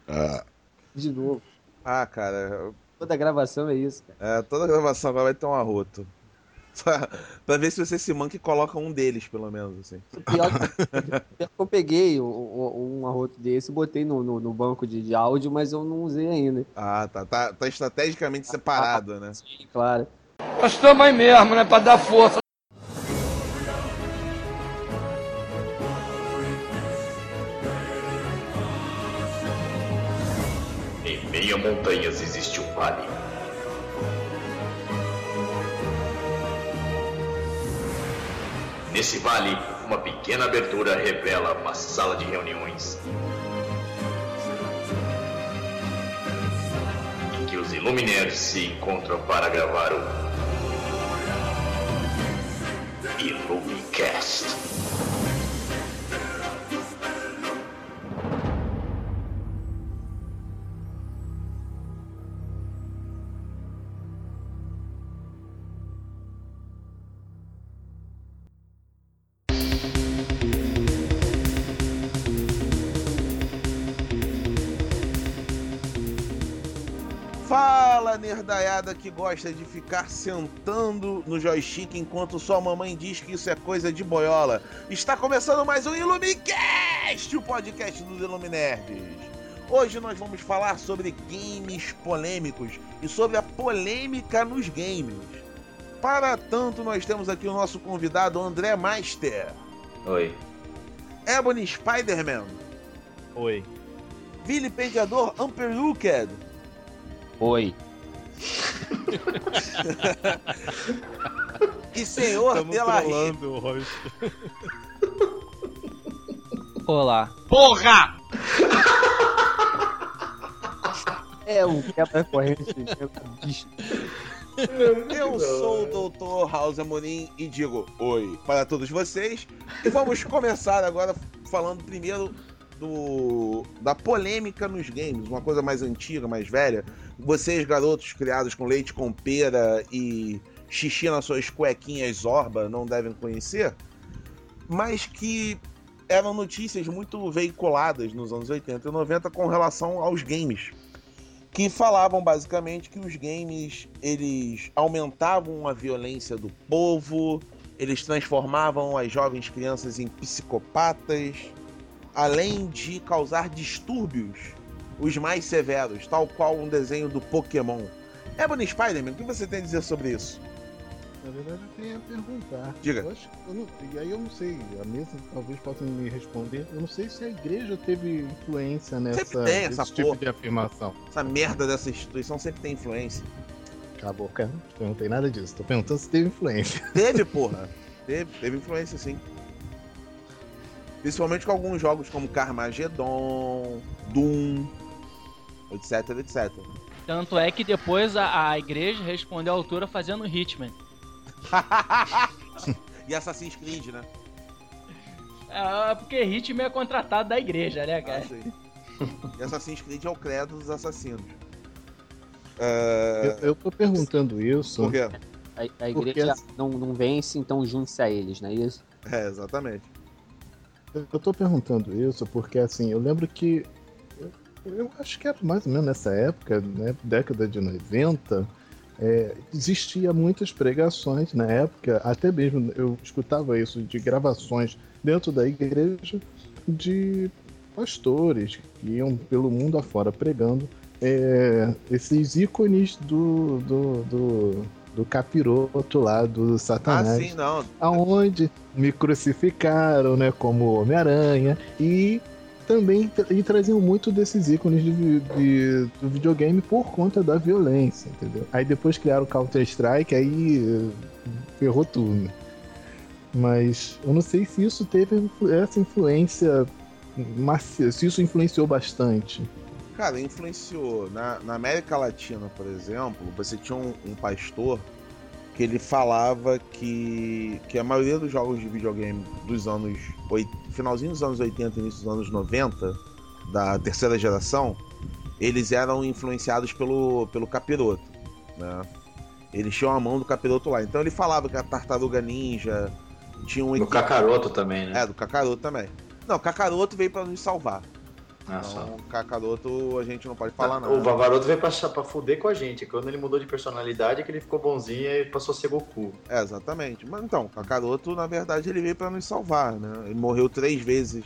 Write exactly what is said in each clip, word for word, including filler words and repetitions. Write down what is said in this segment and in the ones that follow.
Ah. De novo. Ah, cara. Toda gravação é isso, cara. É, toda gravação agora vai ter um arroto. Pra, pra ver se você se manca e coloca um deles, pelo menos, assim. O pior, pior que eu peguei um, um, um arroto desse, botei no, no, no banco de, de áudio, mas eu não usei ainda. Ah, tá. Tá, tá estrategicamente separado, né? Sim, claro. Nós estamos aí mesmo, né? Pra dar força. Em meio a montanhas existe um vale. Nesse vale, uma pequena abertura revela uma sala de reuniões em que os Illuminaires se encontram para gravar o Illumicast. Fala, nerdaiada que gosta de ficar sentando no joystick enquanto sua mamãe diz que isso é coisa de boiola. Está começando mais um Illumicast, o podcast dos Illuminerds. Hoje nós vamos falar sobre games polêmicos e sobre a polêmica nos games. Para tanto, nós temos aqui o nosso convidado André Master. Oi. Ebony Spider-Man. Oi. Vilipendiador Unperuced. Oi. E senhor Estamos Delarry. trolando o host. Olá. Porra! É um quebra-corrente. bicho. Eu sou o doutor House Amorim e digo oi para todos vocês. E vamos começar agora falando primeiro do, da polêmica nos games, uma coisa mais antiga, mais velha. Vocês, garotos criados com leite com pera e xixi nas suas cuequinhas Zorba, não devem conhecer, mas que eram notícias muito veiculadas nos anos oitenta e noventa com relação aos games, que falavam basicamente que os games, eles aumentavam a violência do povo, eles transformavam as jovens crianças em psicopatas, além de causar distúrbios os mais severos, tal qual um desenho do Pokémon. Ebony Spider-Man, o que você tem a dizer sobre isso? Na verdade, eu tenho a perguntar. Diga. Eu acho, eu não, e aí eu não sei, a mesa talvez possa me responder. Eu não sei se a igreja teve influência nessa Sempre tem essa nesse tipo porra. de afirmação. Essa merda dessa instituição sempre tem influência. Acabou, cara. Eu não tenho nada disso. Tô perguntando se teve influência. Teve, porra. Teve, teve influência, sim. Principalmente com alguns jogos como Carmageddon, Doom, etc, etcétera. Tanto é que depois a, a igreja respondeu à altura fazendo Hitman. E Assassin's Creed, né? É, porque Hitman é contratado da igreja, né, Ah, cara? sim. E Assassin's Creed é o credo dos assassinos. É... Eu, eu tô perguntando isso. Por quê? A, a Porque igreja assim- não, não vence, então junte-se a eles, não é isso? É, exatamente. Eu tô perguntando isso porque, assim, eu lembro que. Eu, eu acho que era mais ou menos nessa época, né? Década de noventa. É, existia muitas pregações na época, até mesmo eu escutava isso de gravações dentro da igreja de pastores que iam pelo mundo afora pregando é, esses ícones do, do, do, do capiroto lá, do Ah, Satanás. sim, não. Aonde me crucificaram, né, como Homem-Aranha, e também tra- e traziam muito desses ícones de, vi- de- do videogame por conta da violência, entendeu? Aí depois criaram o Counter-Strike, aí eh, ferrou tudo. Mas eu não sei se isso teve influ- essa influência macia, se isso influenciou bastante. Cara, influenciou. Na, na América Latina, por exemplo, você tinha um, um pastor que ele falava que, que a maioria dos jogos de videogame dos anos oit- finalzinho dos anos oitenta e início dos anos noventa, da terceira geração, eles eram influenciados pelo, pelo Capiroto, né? Eles tinham a mão do Capiroto lá. Então ele falava que a Tartaruga Ninja tinha um No equipe... Kakaroto também, né? É, do Kakaroto também. Não, o Kakaroto veio pra nos salvar. Ah, só. Então, Kakaroto a gente não pode falar nada. O Vavaroto veio pra, pra fuder com a gente. Quando ele mudou de personalidade, que ele ficou bonzinho e passou a ser Goku. É, exatamente. Mas então, Kakaroto, na verdade, ele veio pra nos salvar, né? Ele morreu três vezes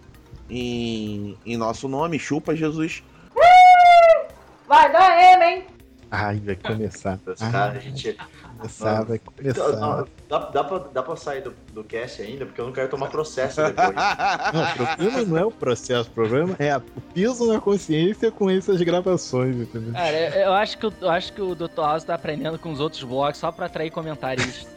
em, em nosso nome. Chupa, Jesus. Vai dar M, hein? Ai, vai começar. Os Ai, caras, a gente. vai começar, vai começar. Não, dá, dá, pra, dá pra sair do, do cast ainda, porque eu não quero tomar processo depois. Não, o problema não é o processo, o problema é a- o piso na consciência com essas gravações, entendeu? Cara, eu, eu acho que, o- eu acho que o doutor House tá aprendendo com os outros blogs só pra atrair comentários.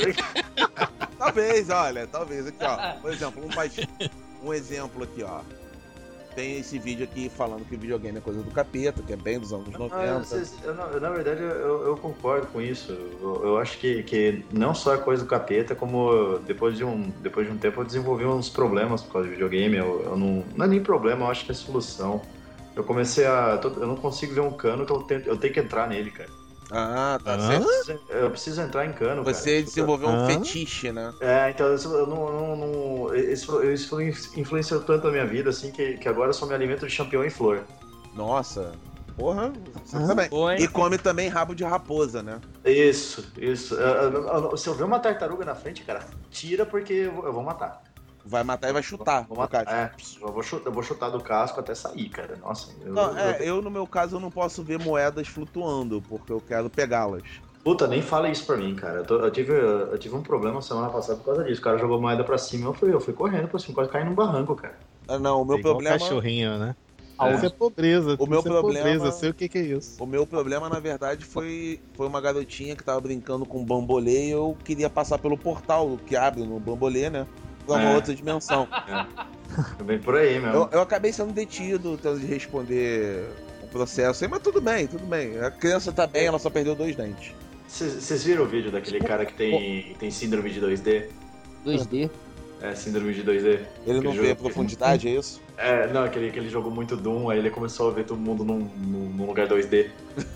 Talvez, olha, talvez. Aqui, ó. Por exemplo, um, país- um exemplo aqui, ó. Tem esse vídeo aqui falando que o videogame é coisa do capeta, que é bem dos anos Ah, noventa. vocês- eu, na, na verdade, eu, eu concordo com isso. Eu, eu acho que, que não só é coisa do capeta, como depois de um, depois de um tempo eu desenvolvi uns problemas por causa de videogame. Eu, eu não, não é nem problema, eu acho que é solução. Eu comecei a. Eu não consigo ver um cano que eu, tento, eu tenho que entrar nele, cara. Ah, tá Hã? certo. Eu preciso, eu preciso entrar em cano, Você cara. desenvolveu um Hã? fetiche, né? É, então isso, eu não, não, não- isso, isso influenciou tanto a minha vida, assim, que, que agora eu só me alimento de champignon e flor. Nossa. Porra, você Hã? também. Boa, hein? E come também rabo de raposa, né? Isso, isso. Eu- eu- eu- se eu ver uma tartaruga na frente, cara, tira porque eu vou, eu vou matar. Vai matar e vai chutar. Vou no matar. caso. É, eu vou, chutar, eu vou chutar do casco até sair, cara. Nossa, eu, Não, eu- é, eu no meu caso eu não posso ver moedas flutuando, porque eu quero pegá-las. Puta, nem fala isso pra mim, cara. Eu, tô- eu tive, eu tive um problema semana passada por causa disso. O cara jogou moeda pra cima, eu fui, eu fui correndo pra cima, quase caí num barranco, cara. Ah, não, o meu É igual problema. cachorrinho, né? É. Isso é pobreza. O meu isso é problema- pobreza, eu sei o que, que é isso. O meu problema, na verdade, foi, foi uma garotinha que tava brincando com bambolê e eu queria passar pelo portal que abre no bambolê, né? Pra uma É. outra dimensão. Bem por aí mesmo. Eu, eu acabei sendo detido, tendo de responder o processo aí, mas tudo bem, tudo bem. A criança tá bem, ela só perdeu dois dentes. Vocês viram o vídeo daquele cara que tem, tem síndrome de dois D? dois D. É, síndrome de dois D. Ele não Aquele vê a jogo- profundidade, é isso? É, não, aquele, aquele jogou muito Doom, aí ele começou a ver todo mundo num, num, num lugar dois D.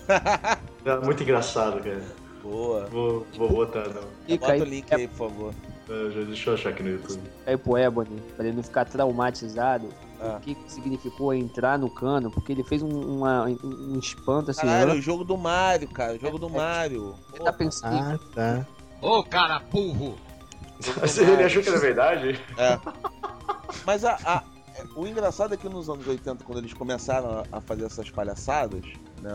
É muito engraçado, cara. Boa. Vou, vou botar, não. Fica Bota aí, o link aí, por favor. É, já- deixa eu achar aqui no YouTube. aí pro Ebony, pra ele não ficar traumatizado. Ah. O que, que significou entrar no cano? Porque ele fez um, uma- um espanto assim. Caralho, né? o jogo do Mario, cara. O jogo do Mario. Ele tá pensando. Ah, tá. Ô, cara burro! Ele achou que era verdade? É. Mas a, a- é, o engraçado é que nos anos oitenta, quando eles começaram a, a fazer essas palhaçadas, né?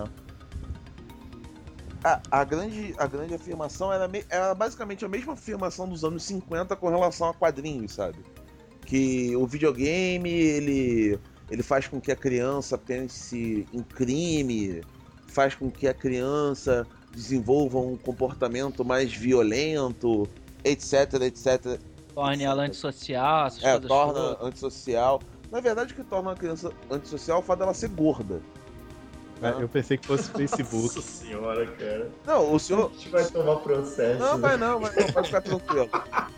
A, a grande, a grande afirmação era, me- era basicamente a mesma afirmação dos anos cinquenta com relação a quadrinhos, sabe? Que o videogame, ele, ele faz com que a criança pense em crime, faz com que a criança desenvolva um comportamento mais violento, etc, etc. Torne ela antissocial, essas É, coisas torna todas. antissocial. Na verdade, o que torna uma criança antissocial é o fato dela ser gorda. Ah, eu pensei que fosse Facebook. Nossa senhora, cara. Não, o senhor. A gente vai tomar processo. Não, né? vai não, vai não, pode ficar tranquilo.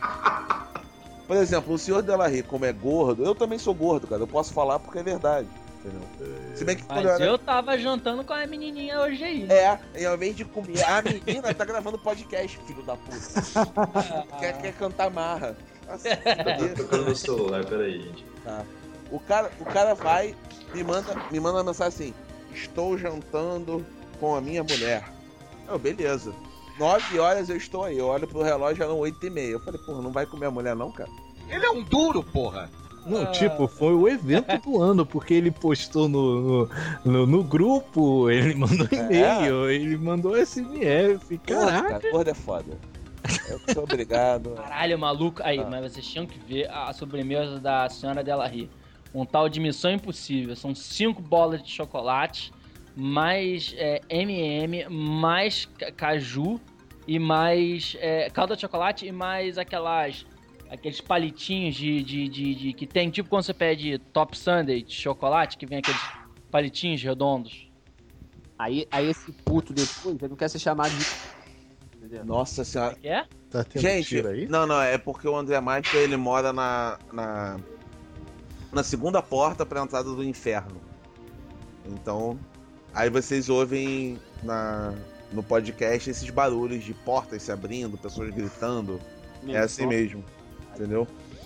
Por exemplo, o senhor Delarry, como é gordo, eu também sou gordo, cara. Eu posso falar porque é verdade. Entendeu? Se bem que quando Mas eu era. eu tava jantando com a menininha hoje aí. né? É, e ao invés de comer. A menina tá gravando podcast, filho da puta. quer, quer cantar marra. Nossa, Eu tô tocando no celular, peraí, gente. Tá. O cara, o cara vai, me manda, me manda uma mensagem assim: estou jantando com a minha mulher. Eu, beleza. Nove horas eu estou aí. Eu olho pro relógio, eram oito e meia. Eu falei, porra, não vai comer a mulher não, cara? Ele é um duro, porra! Não, tipo, foi o evento do ano, porque ele postou no, no, no, no grupo, ele mandou e-mail, ele mandou S M S, Porra, caraca. cara, gordo é foda. Eu sou obrigado. Caralho, maluco. Aí, Ah. mas vocês tinham que ver a sobremesa da senhora Delarry. Um tal de Missão Impossível. São cinco bolas de chocolate, mais é, M e M, mais ca- caju e mais é, calda de chocolate e mais aquelas aqueles palitinhos de, de, de, de- que tem, tipo quando você pede Top Sundae de chocolate, que vem aqueles palitinhos redondos. Aí, aí esse puto depois ele não quer ser chamado de. Entendeu? Nossa senhora. Que é? Tá tendo Gente, tiro aí? não, não, é porque o André Master, ele mora na, na, na segunda porta pra entrada do inferno. Então, aí vocês ouvem na, no podcast esses barulhos de portas se abrindo, pessoas gritando. É assim mesmo, entendeu?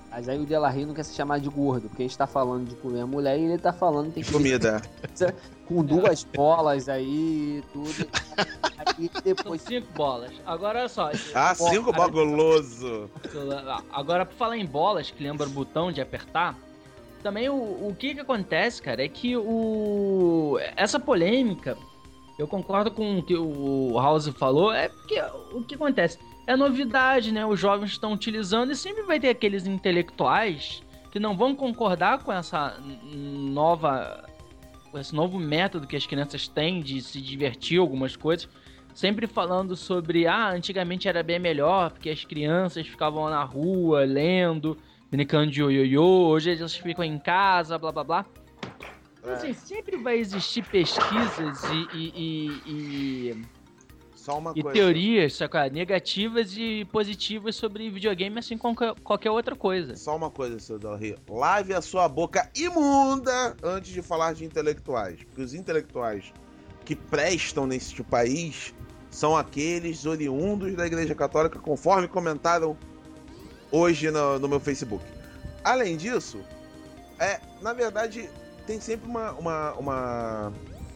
Mas aí o Delarry não quer se chamar de gordo, porque a gente tá falando de comer a mulher e ele tá falando tem que Comida. com duas bolas aí, tudo. Aí São depois cinco bolas. Agora, olha só. Ah, cinco Bola- bagoloso. Agora, por falar em bolas, que lembra o botão de apertar, também o, o que que acontece, cara, é que o essa polêmica, eu concordo com o que o House falou, é porque o que acontece? É novidade, né? Os jovens estão utilizando e sempre vai ter aqueles intelectuais que não vão concordar com essa nova, com esse novo método que as crianças têm de se divertir algumas coisas, sempre falando sobre, ah, antigamente era bem melhor, porque as crianças ficavam na rua lendo, brincando de ioiô, hoje elas ficam em casa, blá blá blá. Então, assim, sempre vai existir pesquisas e, e, e, e, Só uma e coisa. teorias, saca? Negativas e positivas sobre videogame, assim como qualquer, qualquer outra coisa. Só uma coisa, seu Delarry. Lave a sua boca imunda antes de falar de intelectuais. Porque os intelectuais que prestam neste país são aqueles oriundos da Igreja Católica, conforme comentaram hoje no, no meu Facebook. Além disso, é, na verdade, tem sempre uma, uma, uma,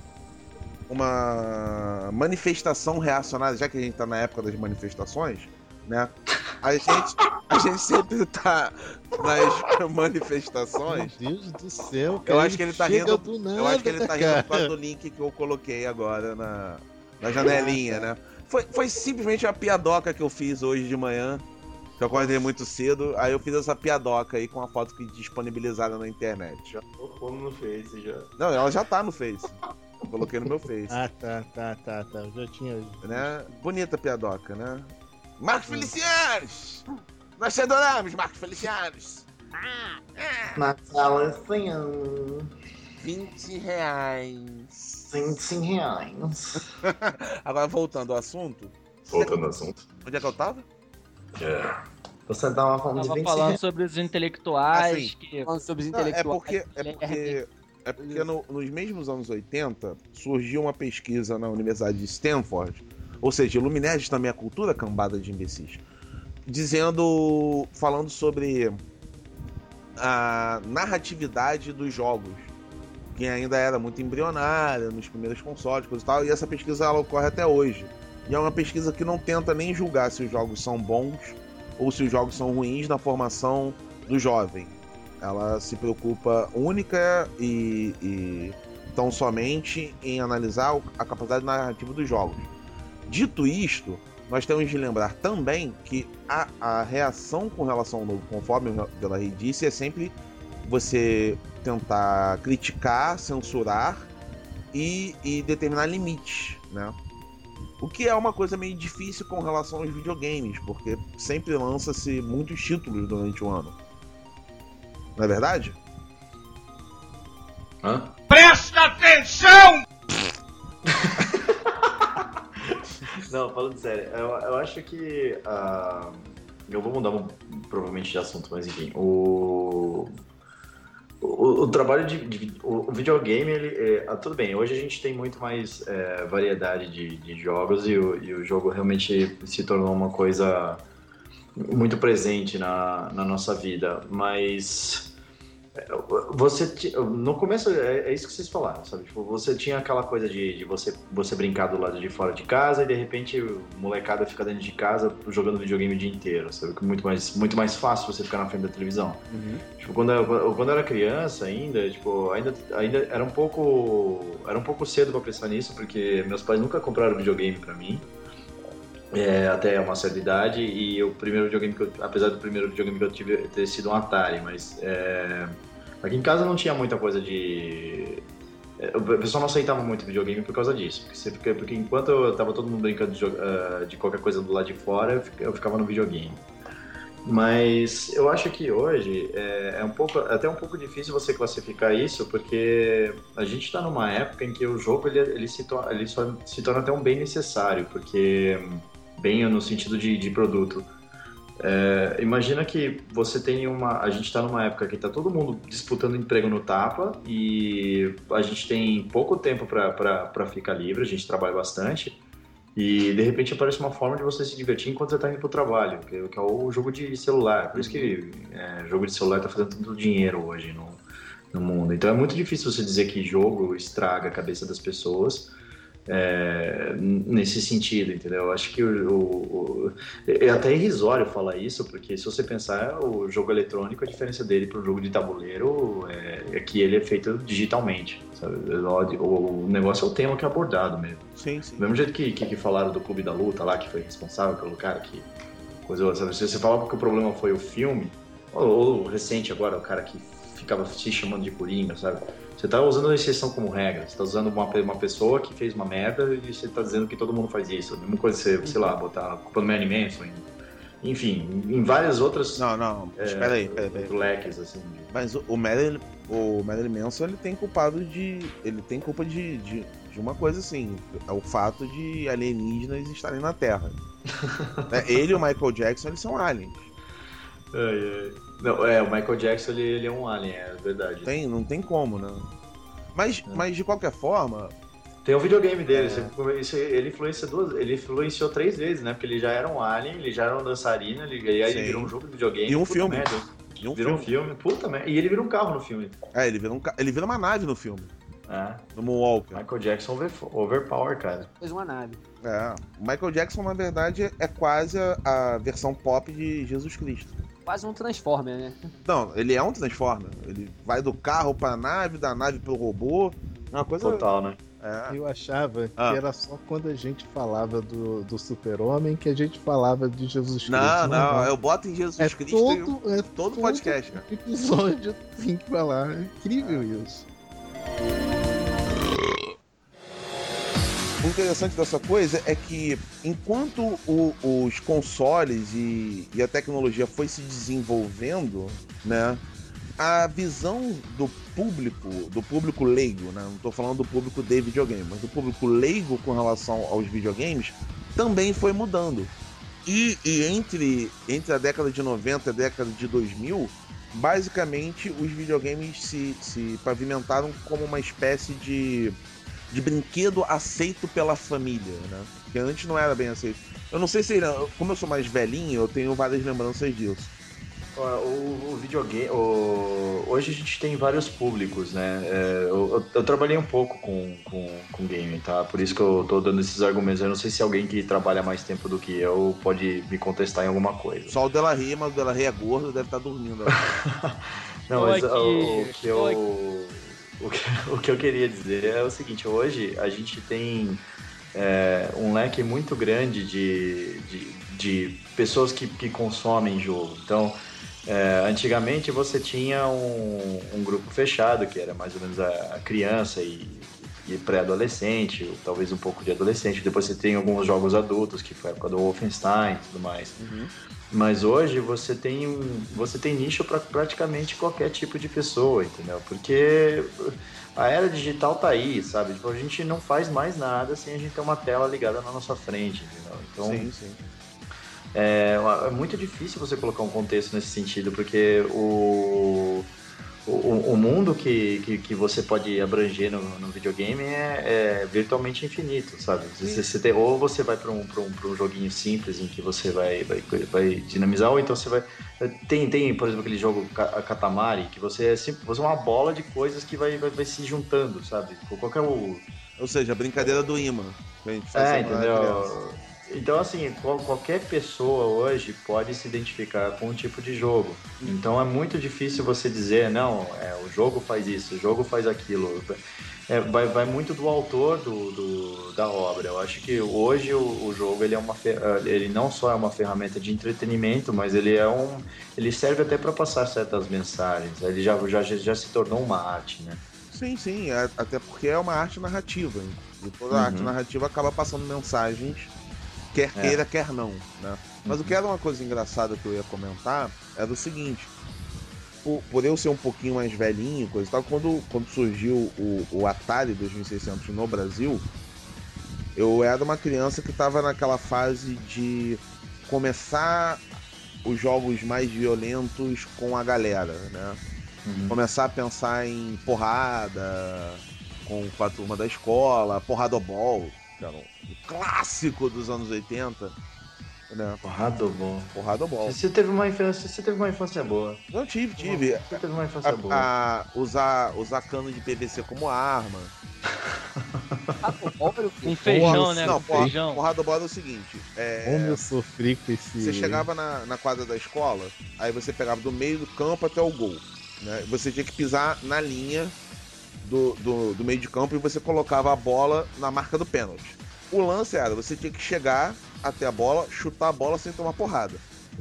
uma manifestação reacionária, já que a gente tá na época das manifestações, né? A gente, a gente sempre tá nas manifestações. Meu Deus do céu, cara. Eu acho que ele tá chega rindo. do nada, Eu acho que ele tá rindo cara. por causa do link que eu coloquei agora na, na janelinha, né? Foi, foi simplesmente uma piadoca que eu fiz hoje de manhã. Que eu acordei muito cedo. Aí eu fiz essa piadoca aí com a foto que disponibilizaram na internet. Já tô pondo no Face, já. Não, ela já tá no Face. Eu coloquei no meu Face. Ah, tá, tá, tá, tá. Eu já tinha. Né? Bonita piadoca, né? Marcos Felicianos! Nós te adoramos, Marcos Felicianos! Na sala, sim. vinte reais. vinte reais. Agora voltando ao assunto. Voltando ao assunto. Onde é que eu tava? É. Você dá uma forma de Tava vinte falando reais. sobre os intelectuais, Assim, que falando sobre os Não, é intelectuais. porque, é porque, é porque no- nos mesmos anos oitenta surgiu uma pesquisa na Universidade de Stanford, ou seja, Luminerds também é cultura cambada de imbecis, dizendo, falando sobre a narratividade dos jogos, que ainda era muito embrionária nos primeiros consoles, coisa e tal, e essa pesquisa ela ocorre até hoje. E é uma pesquisa que não tenta nem julgar se os jogos são bons ou se os jogos são ruins na formação do jovem. Ela se preocupa única e, e tão somente em analisar a capacidade narrativa dos jogos. Dito isto, nós temos de lembrar também que a, a reação com relação ao novo, conforme o Delarry disse, é sempre você tentar criticar, censurar e, e determinar limites, né? O que é uma coisa meio difícil com relação aos videogames, porque sempre lança-se muitos títulos durante o ano. Não é verdade? Hã? Presta atenção! Não, falando sério, eu, eu acho que. ah, eu vou mudar um- provavelmente de assunto, mas enfim. O. O, o trabalho de, de- o, o videogame, ele, é, ah, tudo bem, hoje a gente tem muito mais é, variedade de, de jogos e o, e o jogo realmente se tornou uma coisa muito presente na, na nossa vida, mas é, você ti- no começo é, é isso que vocês falaram, sabe? Tipo, você tinha aquela coisa de, de você, você brincar do lado de fora de casa e de repente o molecada fica dentro de casa jogando videogame o dia inteiro, sabe? Que é muito mais, muito mais fácil você ficar na frente da televisão. Tipo, quando eu, quando eu era criança ainda, tipo, ainda, ainda era um pouco era um pouco cedo pra pensar nisso, porque meus pais nunca compraram videogame pra mim, é, até uma certa idade, e o primeiro videogame que eu, apesar do primeiro videogame que eu tive ter sido um Atari, mas é, aqui em casa não tinha muita coisa de... é, o pessoal não aceitava muito videogame por causa disso, porque, você fica- porque enquanto eu tava todo mundo brincando de, jo- ah, de qualquer coisa do lado de fora, eu fica- eu ficava no videogame. Mas eu acho que hoje é, é um pouco, é até um pouco difícil você classificar isso, porque a gente está numa época em que o jogo ele, ele, se, to- ele só se torna até um bem necessário, porque bem no sentido de, de produto. É, imagina que você tem uma... A gente está numa época que está todo mundo disputando emprego no tapa e a gente tem pouco tempo para ficar livre, a gente trabalha bastante. E de repente aparece uma forma de você se divertir enquanto você está indo pro trabalho, que é, que é o jogo de celular. Por isso que é, jogo de celular está fazendo tanto dinheiro hoje no, no mundo. Então é muito difícil você dizer que jogo estraga a cabeça das pessoas. É, nesse sentido, entendeu? Eu acho que o, o, o, é até irrisório falar isso, porque se você pensar, o jogo eletrônico, a diferença dele para o jogo de tabuleiro é, é que ele é feito digitalmente, sabe? O, o negócio é o tema que é abordado mesmo. Sim, sim. Do mesmo jeito que, que, que falaram do Clube da Luta lá, que foi responsável pelo cara que coisa, sabe? Se você falava que o problema foi o filme, ou, ou recente agora, o cara que ficava se chamando de Coringa, sabe? Você tá usando a exceção como regra. Você tá usando uma, uma pessoa que fez uma merda e você tá dizendo que todo mundo faz isso. A mesma coisa você, sei lá, botar a culpa no Marilyn Manson. Enfim, em várias outras... Não, não, é, espera aí, espera aí. leques, assim. Mas o, o Marilyn, o Marilyn Manson, ele tem culpado de... Ele tem culpa de, de, de uma coisa assim, é o fato de alienígenas estarem na Terra. Ele e o Michael Jackson, eles são aliens. É, é. Não, é, o Michael Jackson, ele, ele é um alien, é verdade. Tem, não tem como, né? Mas, é. mas de qualquer forma... Tem um videogame dele, é. ele, influencia duas, ele influenciou três vezes, né? Porque ele já era um alien, ele já era um dançarino, ele, e aí ele virou um jogo de videogame. E um filme. Merda. E um virou filme. um filme, puta merda. E ele vira um carro no filme. É, ele vira, um, ele vira uma nave no filme. É. No Moonwalker. Michael Jackson over, overpower, cara. Fez uma nave. É. O Michael Jackson, na verdade, é quase a, a versão pop de Jesus Cristo. Quase um Transformer, né? Não, ele é um Transformer. Ele vai do carro pra nave, da nave pro robô. É uma coisa... Total, né? É. Eu achava ah. que era só quando a gente falava do, do Super-Homem que a gente falava de Jesus Cristo. Não, não, não. Eu boto em Jesus é Cristo todo, e... é todo, todo podcast, cara. episódio tem que falar. É incrível é. isso. O interessante dessa coisa é que enquanto o, os consoles e, e a tecnologia foi se desenvolvendo, né, a visão do público, do público leigo, né, não estou falando do público de videogame, mas do público leigo com relação aos videogames, também foi mudando. E, e entre, entre a década de noventa e a década de dois mil, basicamente os videogames se, se pavimentaram como uma espécie de... de brinquedo aceito pela família, né? Que antes não era bem aceito. Eu não sei se, como eu sou mais velhinho, eu tenho várias lembranças disso. O, o videogame... O, hoje a gente tem vários públicos, né? É, eu, eu trabalhei um pouco com, com, com game, tá? Por isso que eu tô dando esses argumentos. Eu não sei se alguém que trabalha mais tempo do que eu pode me contestar em alguma coisa. Só o Delarry, mas o Delarry é gordo, deve estar dormindo. Não, mas o, o que eu... O que, o que eu queria dizer é o seguinte, hoje a gente tem é, um leque muito grande de, de, de pessoas que, que consomem jogo. Então, é, antigamente você tinha um, um grupo fechado, que era mais ou menos a, a criança e, e pré-adolescente, ou talvez um pouco de adolescente. Depois você tem alguns jogos adultos, que foi a época do Wolfenstein e tudo mais. Uhum. Mas hoje você tem, você tem nicho para praticamente qualquer tipo de pessoa, entendeu? Porque a era digital tá aí, sabe? Tipo, a gente não faz mais nada sem a gente ter uma tela ligada na nossa frente, entendeu? Então, sim, sim. É, é muito difícil você colocar um contexto nesse sentido, porque o... O, o mundo que, que, que você pode abranger no, no videogame é, é virtualmente infinito, sabe? Você, você tem, ou você vai para um, um, um joguinho simples em que você vai, vai, vai dinamizar, ou então você vai... Tem, tem, por exemplo, aquele jogo Katamari, que você é, sempre, você é uma bola de coisas que vai, vai, vai se juntando, sabe? Qualquer... Ou seja, a brincadeira do imã. A gente faz é, entendeu? Então, assim, qualquer pessoa hoje pode se identificar com um tipo de jogo. Então, é muito difícil você dizer, não, é, o jogo faz isso, o jogo faz aquilo. É, vai, vai muito do autor do, do, da obra. Eu acho que hoje o, o jogo ele, é uma, ele não só é uma ferramenta de entretenimento, mas ele, é um, ele serve até para passar certas mensagens. Ele já, já, já se tornou uma arte, né? Sim, sim, até porque é uma arte narrativa. E toda uhum. arte narrativa acaba passando mensagens, quer queira, é. quer não, né? Mas uhum. o que era uma coisa engraçada que eu ia comentar era o seguinte, por, por eu ser um pouquinho mais velhinho, coisa e tal, quando, quando surgiu o, o Atari dois mil e seiscentos no Brasil, eu era uma criança que estava naquela fase de começar os jogos mais violentos com a galera, né? Uhum. Começar a pensar em porrada com a turma da escola, porradobol, cara. Um clássico dos anos oitenta. Né? Porradobol. Porradobol. Você teve uma infância, você teve uma infância boa. Não tive, tive. Você teve uma infância a, boa. A, usar, usar cano de P V C como arma. Um feijão, né? Não, Com porra, feijão. porradobol é o seguinte. É, Como eu sofri com esse... Você chegava na, na quadra da escola, aí você pegava do meio do campo até o gol. Né? Você tinha que pisar na linha do, do, do meio de campo e você colocava a bola na marca do pênalti. O lance era, você tinha que chegar até a bola, chutar a bola sem tomar porrada.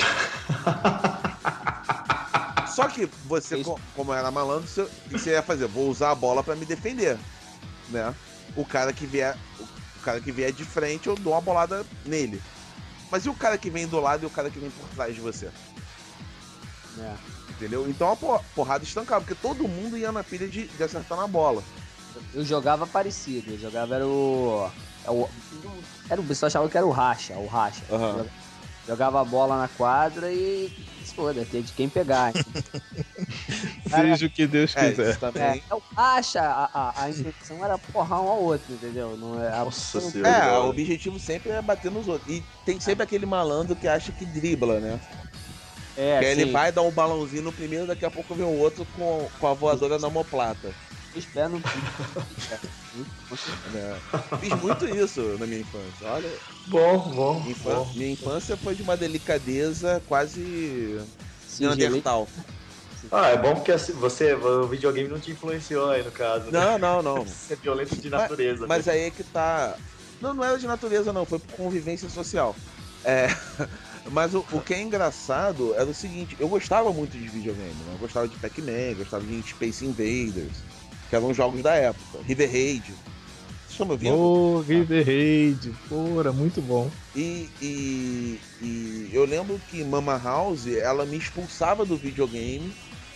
Só que você, como era malandro, você, o que você ia fazer? Vou usar a bola pra me defender, né? O cara que vier, o cara que vier de frente, eu dou uma bolada nele. Mas e o cara que vem do lado e o cara que vem por trás de você? É. Entendeu? Então a porrada estancava, porque todo mundo ia na pilha de, de acertar na bola. Eu jogava parecido, eu jogava era o... Era o, era o pessoal achava que era o racha, o racha. Uhum. Jogava a bola na quadra e se foda, tem de quem pegar. Seja o que Deus É, quiser. isso também. É, é o racha, a, a, a intenção era porrar um ao outro, entendeu? Não é, a- Nossa É, senhora. o objetivo sempre é bater nos outros. E tem sempre aquele malandro que acha que dribla, né? é, que aí ele assim, vai dar um balãozinho no primeiro, daqui a pouco vem o outro com, com a voadora na omoplata. os pés no Né? Fiz muito isso na minha infância. Olha, Bom, bom, minha, infan- bom. minha infância foi de uma delicadeza quase Singelei- neandertal. Ah, é bom porque assim, você, o videogame não te influenciou aí, no caso. né? Não, não, não. Você é violento de natureza. Mas né? aí é que tá. Não, não era de natureza, não, foi por convivência social. É. Mas o, o que é engraçado era o seguinte, eu gostava muito de videogame, né? Eu gostava de Pac-Man, gostava de Space Invaders, que eram jogos da época. River Raid. Vocês estão me ouvindo? Ô, River Raid, porra, muito bom. E, e, e eu lembro que Mama House, ela me expulsava do videogame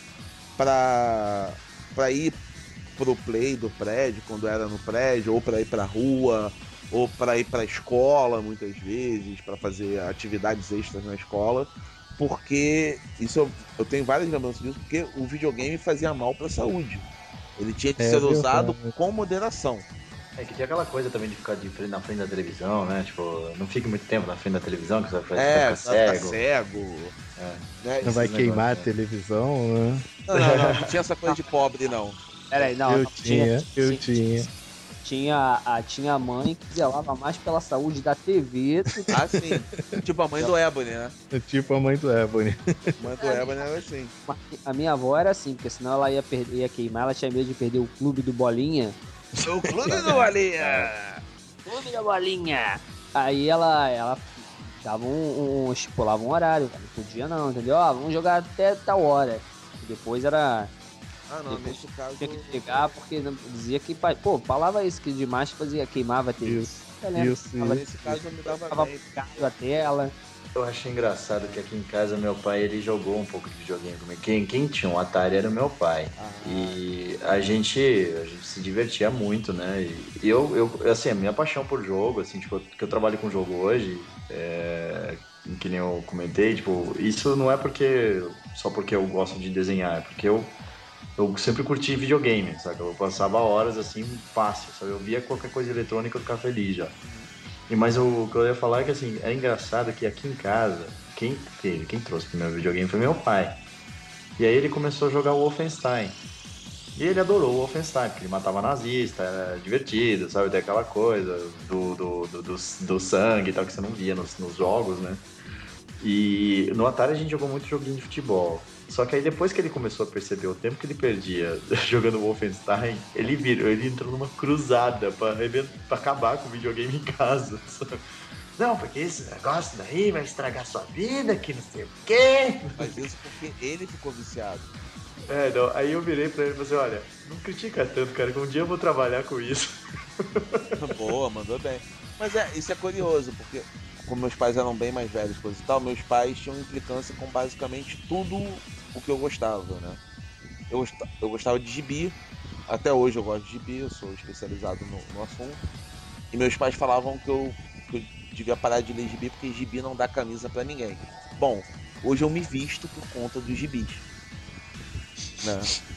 pra, pra ir pro play do prédio, quando era no prédio, ou pra ir pra rua, ou pra ir pra escola, muitas vezes, pra fazer atividades extras na escola, porque isso eu, eu tenho várias lembranças disso, porque o videogame fazia mal pra saúde. Ele tinha que É ser verdade. usado com moderação. É que tem aquela coisa também de ficar de frente, na frente da televisão, né? Tipo, não fique muito tempo na frente da televisão, que você vai É, ficar tá cego. cego. É. Né? Não Esses vai queimar a negócios, né? televisão, né? Não, não, não, não tinha essa coisa de pobre, não. Peraí, não. eu não, tinha, eu sim, tinha. Tinha a, tinha a mãe que zelava mais pela saúde da T V. do que- Ah, sim. Tipo a mãe do Ebony, né? Tipo a mãe do Ebony. A mãe do Ebony era assim. A minha avó era assim, porque senão ela ia, perder, ia queimar, ela tinha medo de perder o clube do Bolinha. O clube do Bolinha! Clube da Bolinha! Aí ela, ela dava um, um, estipulava um horário, cara. Não podia não, entendeu? Ó, vamos jogar até tal hora. E depois era... Ah, não, nesse caso. Tinha que pegar, porque não- dizia que... Pô, falava isso, que demais fazia, queimava a T V. Isso, Eu lembro, isso, ficava- isso. Nesse caso eu me dava Ficava bem. picado a tela. Eu achei engraçado que aqui em casa meu pai ele jogou um pouco de videogame comigo. Quem, quem tinha um Atari era o meu pai. Ah. E a gente, a gente se divertia muito, né? E eu, eu, assim, a minha paixão por jogo, assim, tipo, que eu trabalho com jogo hoje, é, que nem eu comentei, tipo, isso não é porque só porque eu gosto de desenhar, é porque eu eu sempre curti videogame, sabe? Eu passava horas assim, fácil, sabe? Eu via qualquer coisa eletrônica eu ficava feliz já. E, mas o, o que eu ia falar é que assim, é engraçado que aqui em casa, quem teve, quem trouxe o primeiro videogame foi meu pai. E aí ele começou a jogar o Wolfenstein. E ele adorou o Wolfenstein, porque ele matava nazista, era divertido, sabe? Tem aquela coisa do, do, do, do, do sangue e tal, que você não via nos, nos jogos, né? E no Atari a gente jogou muito joguinho de futebol. Só que aí depois que ele começou a perceber o tempo que ele perdia jogando Wolfenstein, ele virou, ele entrou numa cruzada pra, arrebent- pra acabar com o videogame em casa. sabe? Não, porque esse negócio daí vai estragar sua vida, que não sei o quê. Mas isso porque ele ficou viciado. É, não, aí eu virei pra ele e falei assim, olha, não critica tanto, cara, que um dia eu vou trabalhar com isso. Boa, mandou bem. Mas é, isso é curioso, porque como meus pais eram bem mais velhos, coisa e tal, meus pais tinham implicância com basicamente tudo o que eu gostava, né? Eu, gosta- eu gostava de gibi, até hoje eu gosto de gibi, eu sou especializado no, no assunto. E meus pais falavam que eu, que eu devia parar de ler gibi porque gibi não dá camisa pra ninguém. Bom, hoje eu me visto por conta dos gibis, né?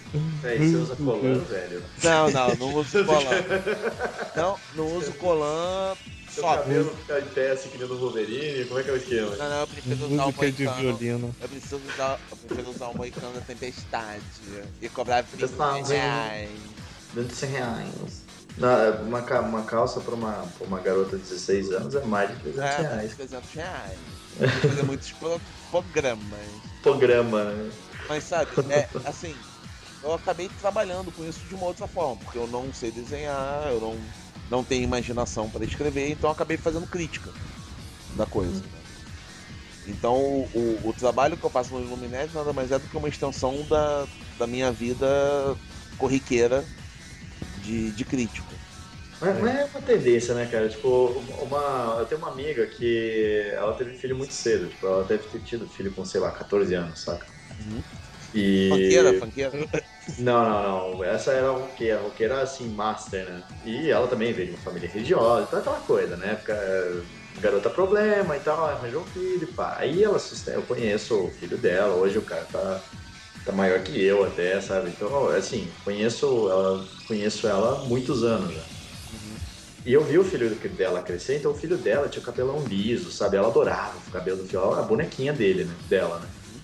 É, e você usa colã, velho? Não, não, não uso colã. Não, não uso colã. Seu Só. cabelo ficar em pé assim que nem do Wolverine, como é que é o esquema? Não, não, eu prefiro usar o Música de moicano. violino. Eu preciso usar, eu prefiro usar o moicano da tempestade e cobrar trinta Tempestade. reais. Dentro de cem reais. Não, uma, ca- uma calça pra uma, pra uma garota de dezesseis anos é mais de trezentos É, reais. trezentos reais. Eu vou fazer muitos pro- programas. Programa, né? Mas sabe, é assim, eu acabei trabalhando com isso de uma outra forma, porque eu não sei desenhar, eu não, não tenho imaginação para escrever, então eu acabei fazendo crítica da coisa. Né? Então o, o, o trabalho que eu faço no Illuminati nada mais é do que uma extensão da, da minha vida corriqueira de, de crítico. Mas, mas é uma tendência, né, cara? Tipo, uma, eu tenho uma amiga que ela teve filho muito cedo. Tipo, ela deve ter tido filho com, sei lá, catorze anos, saca? Uhum. E... Funkeira, funkeira. Não, não, não. Essa era a roqueira. A roqueira, assim, master, né? E ela também veio de uma família religiosa. Então, aquela coisa, né? Fica, garota problema e tal, arranjou um filho, pá. Aí ela sustenta... Eu conheço o filho dela. Hoje o cara tá... tá maior que eu até, sabe? Então, assim, conheço ela, conheço ela há muitos anos já. E eu vi o filho dela crescer, então o filho dela tinha o cabelão liso, sabe? Ela adorava o cabelo do filho, ela era a bonequinha dele, né? Dela, né?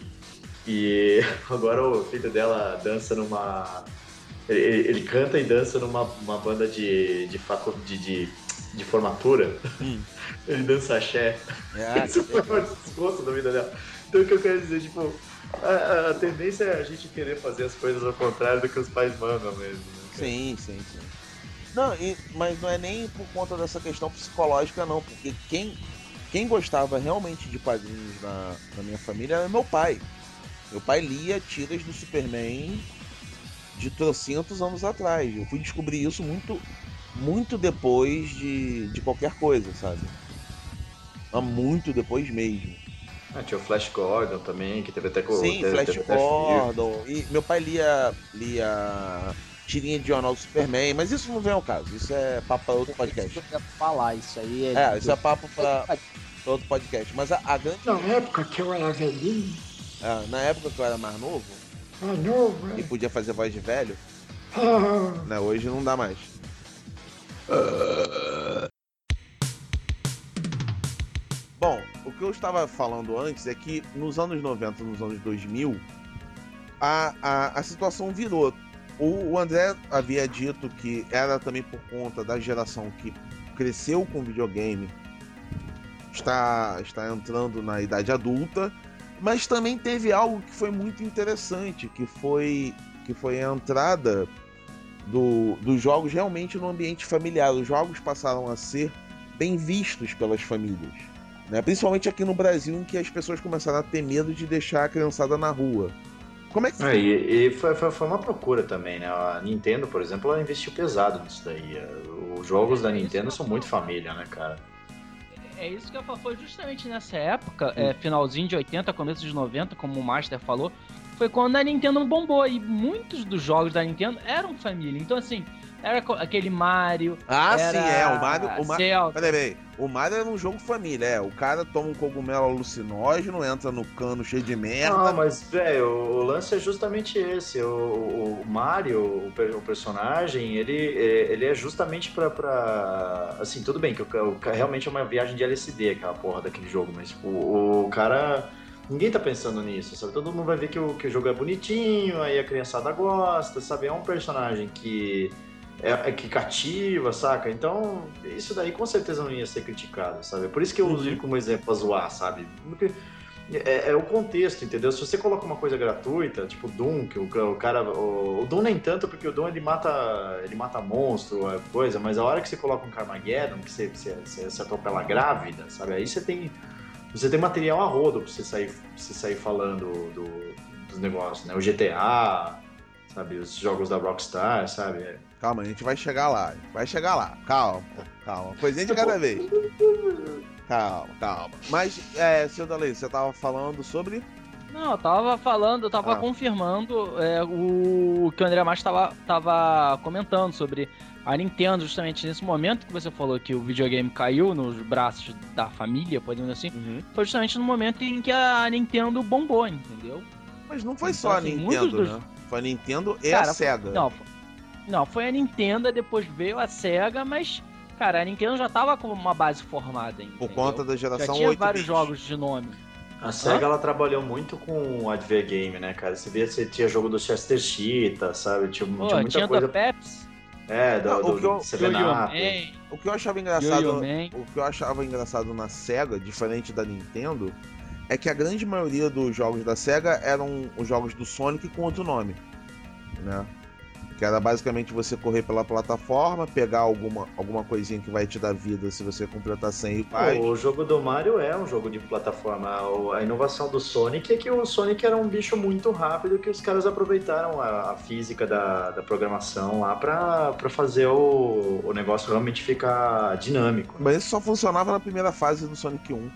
E agora o filho dela dança numa... Ele, ele canta e dança numa uma banda de, de, facu... de, de, de formatura. Hum. Ele dança axé. É, Isso foi um desgosto da vida dela. Então o que eu quero dizer, tipo... A, a tendência é a gente querer fazer as coisas ao contrário do que os pais mandam mesmo. Né? Sim, sim, sim. Não, e, mas não é nem por conta dessa questão psicológica, não, porque quem, quem gostava realmente de quadrinhos na, na minha família era meu pai. Meu pai lia tiras do Superman de trocentos anos atrás. Eu fui descobrir isso muito, muito depois de, de qualquer coisa, sabe? Há muito depois mesmo. Ah, tinha o Flash Gordon também, que teve até com Sim, teve, Flash teve até Gordon. E meu pai lia, lia tirinha de jornal do Superman, mas isso não vem ao caso. Isso é papo para outro podcast. Eu ia falar isso aí. É, isso é papo para outro podcast. Mas a, a grande. Na época que eu era velhinho, É, na época que eu era mais novo ah, novo, e é. podia fazer voz de velho, Ah, né? Hoje não dá mais. Bom, o que eu estava falando antes é que nos anos noventa, nos anos dois mil, a, a, a situação virou. O, o André havia dito que era também por conta da geração que cresceu com videogame, está, está entrando na idade adulta, mas também teve algo que foi muito interessante, que foi, que foi a entrada do, dos jogos realmente no ambiente familiar. Os jogos passaram a ser bem vistos pelas famílias. Né? Principalmente aqui no Brasil, em que as pessoas começaram a ter medo de deixar a criançada na rua. Como é que É, e, e foi, foi, foi uma procura também, né? A Nintendo, por exemplo, ela investiu pesado nisso daí. Os jogos da Nintendo são muito família, né, cara? É isso que eu falo, foi justamente nessa época, é, finalzinho de oitenta, começo de noventa, como o Master falou, foi quando a Nintendo bombou, e muitos dos jogos da Nintendo eram família. Então, assim, era aquele Mario. Ah, era sim, é. O Mario. O Ma... Zelda. Peraí, peraí. O Mario era um jogo família, é. O cara toma um cogumelo alucinógeno, entra no cano cheio de merda. Não, mas, velho, o lance é justamente esse. O, o Mario, o, o personagem, ele, ele é justamente pra, pra. Assim, tudo bem que o, o, realmente é uma viagem de L S D, aquela porra daquele jogo, mas tipo, o, o cara. Ninguém tá pensando nisso, sabe? Todo mundo vai ver que o, que o jogo é bonitinho, aí a criançada gosta, sabe? É um personagem que. É, é que cativa, saca? Então, isso daí com certeza não ia ser criticado, sabe? Por isso que eu uso ele como exemplo pra zoar, sabe? Porque é, é o contexto, entendeu? Se você coloca uma coisa gratuita, tipo Doom, que o, o cara... O, o Doom nem tanto, porque o Doom ele mata, ele mata monstro, é coisa, mas a hora que você coloca um Carmageddon, que você, você, você, você atropela grávida, sabe? Aí você tem, você tem material a rodo pra você sair, pra você sair falando do, dos negócios, né? O G T A, sabe? Os jogos da Rockstar, sabe? Calma, a gente vai chegar lá. Vai chegar lá. Calma, calma. Coisinha de cada vez. Calma, calma. Mas, é, senhor Dalei, você tava falando sobre... Não, eu tava falando, eu tava Ah. confirmando é, o que o André Matos tava, tava comentando sobre a Nintendo, justamente nesse momento que você falou que o videogame caiu nos braços da família, podemos dizer assim, Uhum. foi justamente no momento em que a Nintendo bombou, entendeu? Mas não foi Então, só a assim, Nintendo, muitos dos- né? Foi a Nintendo e Cara, a Sega. Não, não, foi a Nintendo, depois veio a Sega, mas, cara, a Nintendo já tava com uma base formada, entendeu? Por conta da Já geração tinha oito vários bits. jogos de nome. A SEGA, ela trabalhou muito com Advance Game, né, cara? Você via, você tinha jogo do Chester Cheetah, sabe? Tinha, Pô, tinha muita tinha coisa... da Pepsi, É, do, Não, do, o que eu- do Seven Yo-Yo Up. Man, O que eu achava engraçado, Yo-Yo Man. o que eu achava engraçado na Sega, diferente da Nintendo, é que a grande maioria dos jogos da Sega eram os jogos do Sonic com outro nome, né? Que era basicamente você correr pela plataforma, pegar alguma, alguma coisinha que vai te dar vida se você completar cem e vai. O jogo do Mario é um jogo de plataforma. O- A inovação do Sonic é que o Sonic era um bicho muito rápido que os caras aproveitaram a, a física da, da programação lá pra, pra fazer o, o negócio realmente ficar dinâmico. Mas isso só funcionava na primeira fase do Sonic um.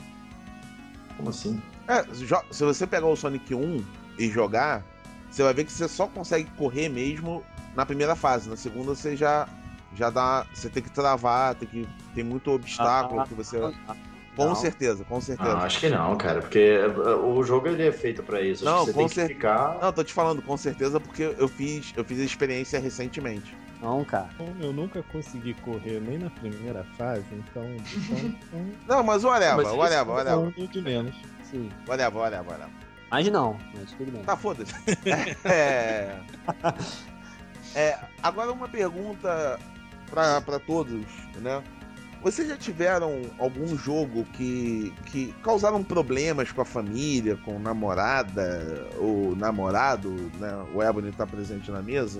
Como assim? É, jo- se você pegar o Sonic um e jogar, você vai ver que você só consegue correr mesmo na primeira fase. Na segunda você já, já dá. Você tem que travar, tem, que, tem muito obstáculo que você. Com Não. certeza, com certeza. Ah, acho que não, cara, porque o jogo ele é feito pra isso. Não, Acho que você com tem que cer- ficar. Não, tô te falando com certeza porque eu fiz, eu fiz a experiência recentemente. Não, cara. Como eu nunca consegui correr nem na primeira fase, então. então, então Não, mas whatever, Mas isso- whatever, whatever, então, de menos. Sim. whatever, whatever, whatever. Mas não, mas tudo bem. Tá, foda-se. É... é, agora uma pergunta pra, pra todos, né? Vocês já tiveram algum jogo que, que causaram problemas com a família, com namorada ou namorado, né? O Ebony tá presente na mesa.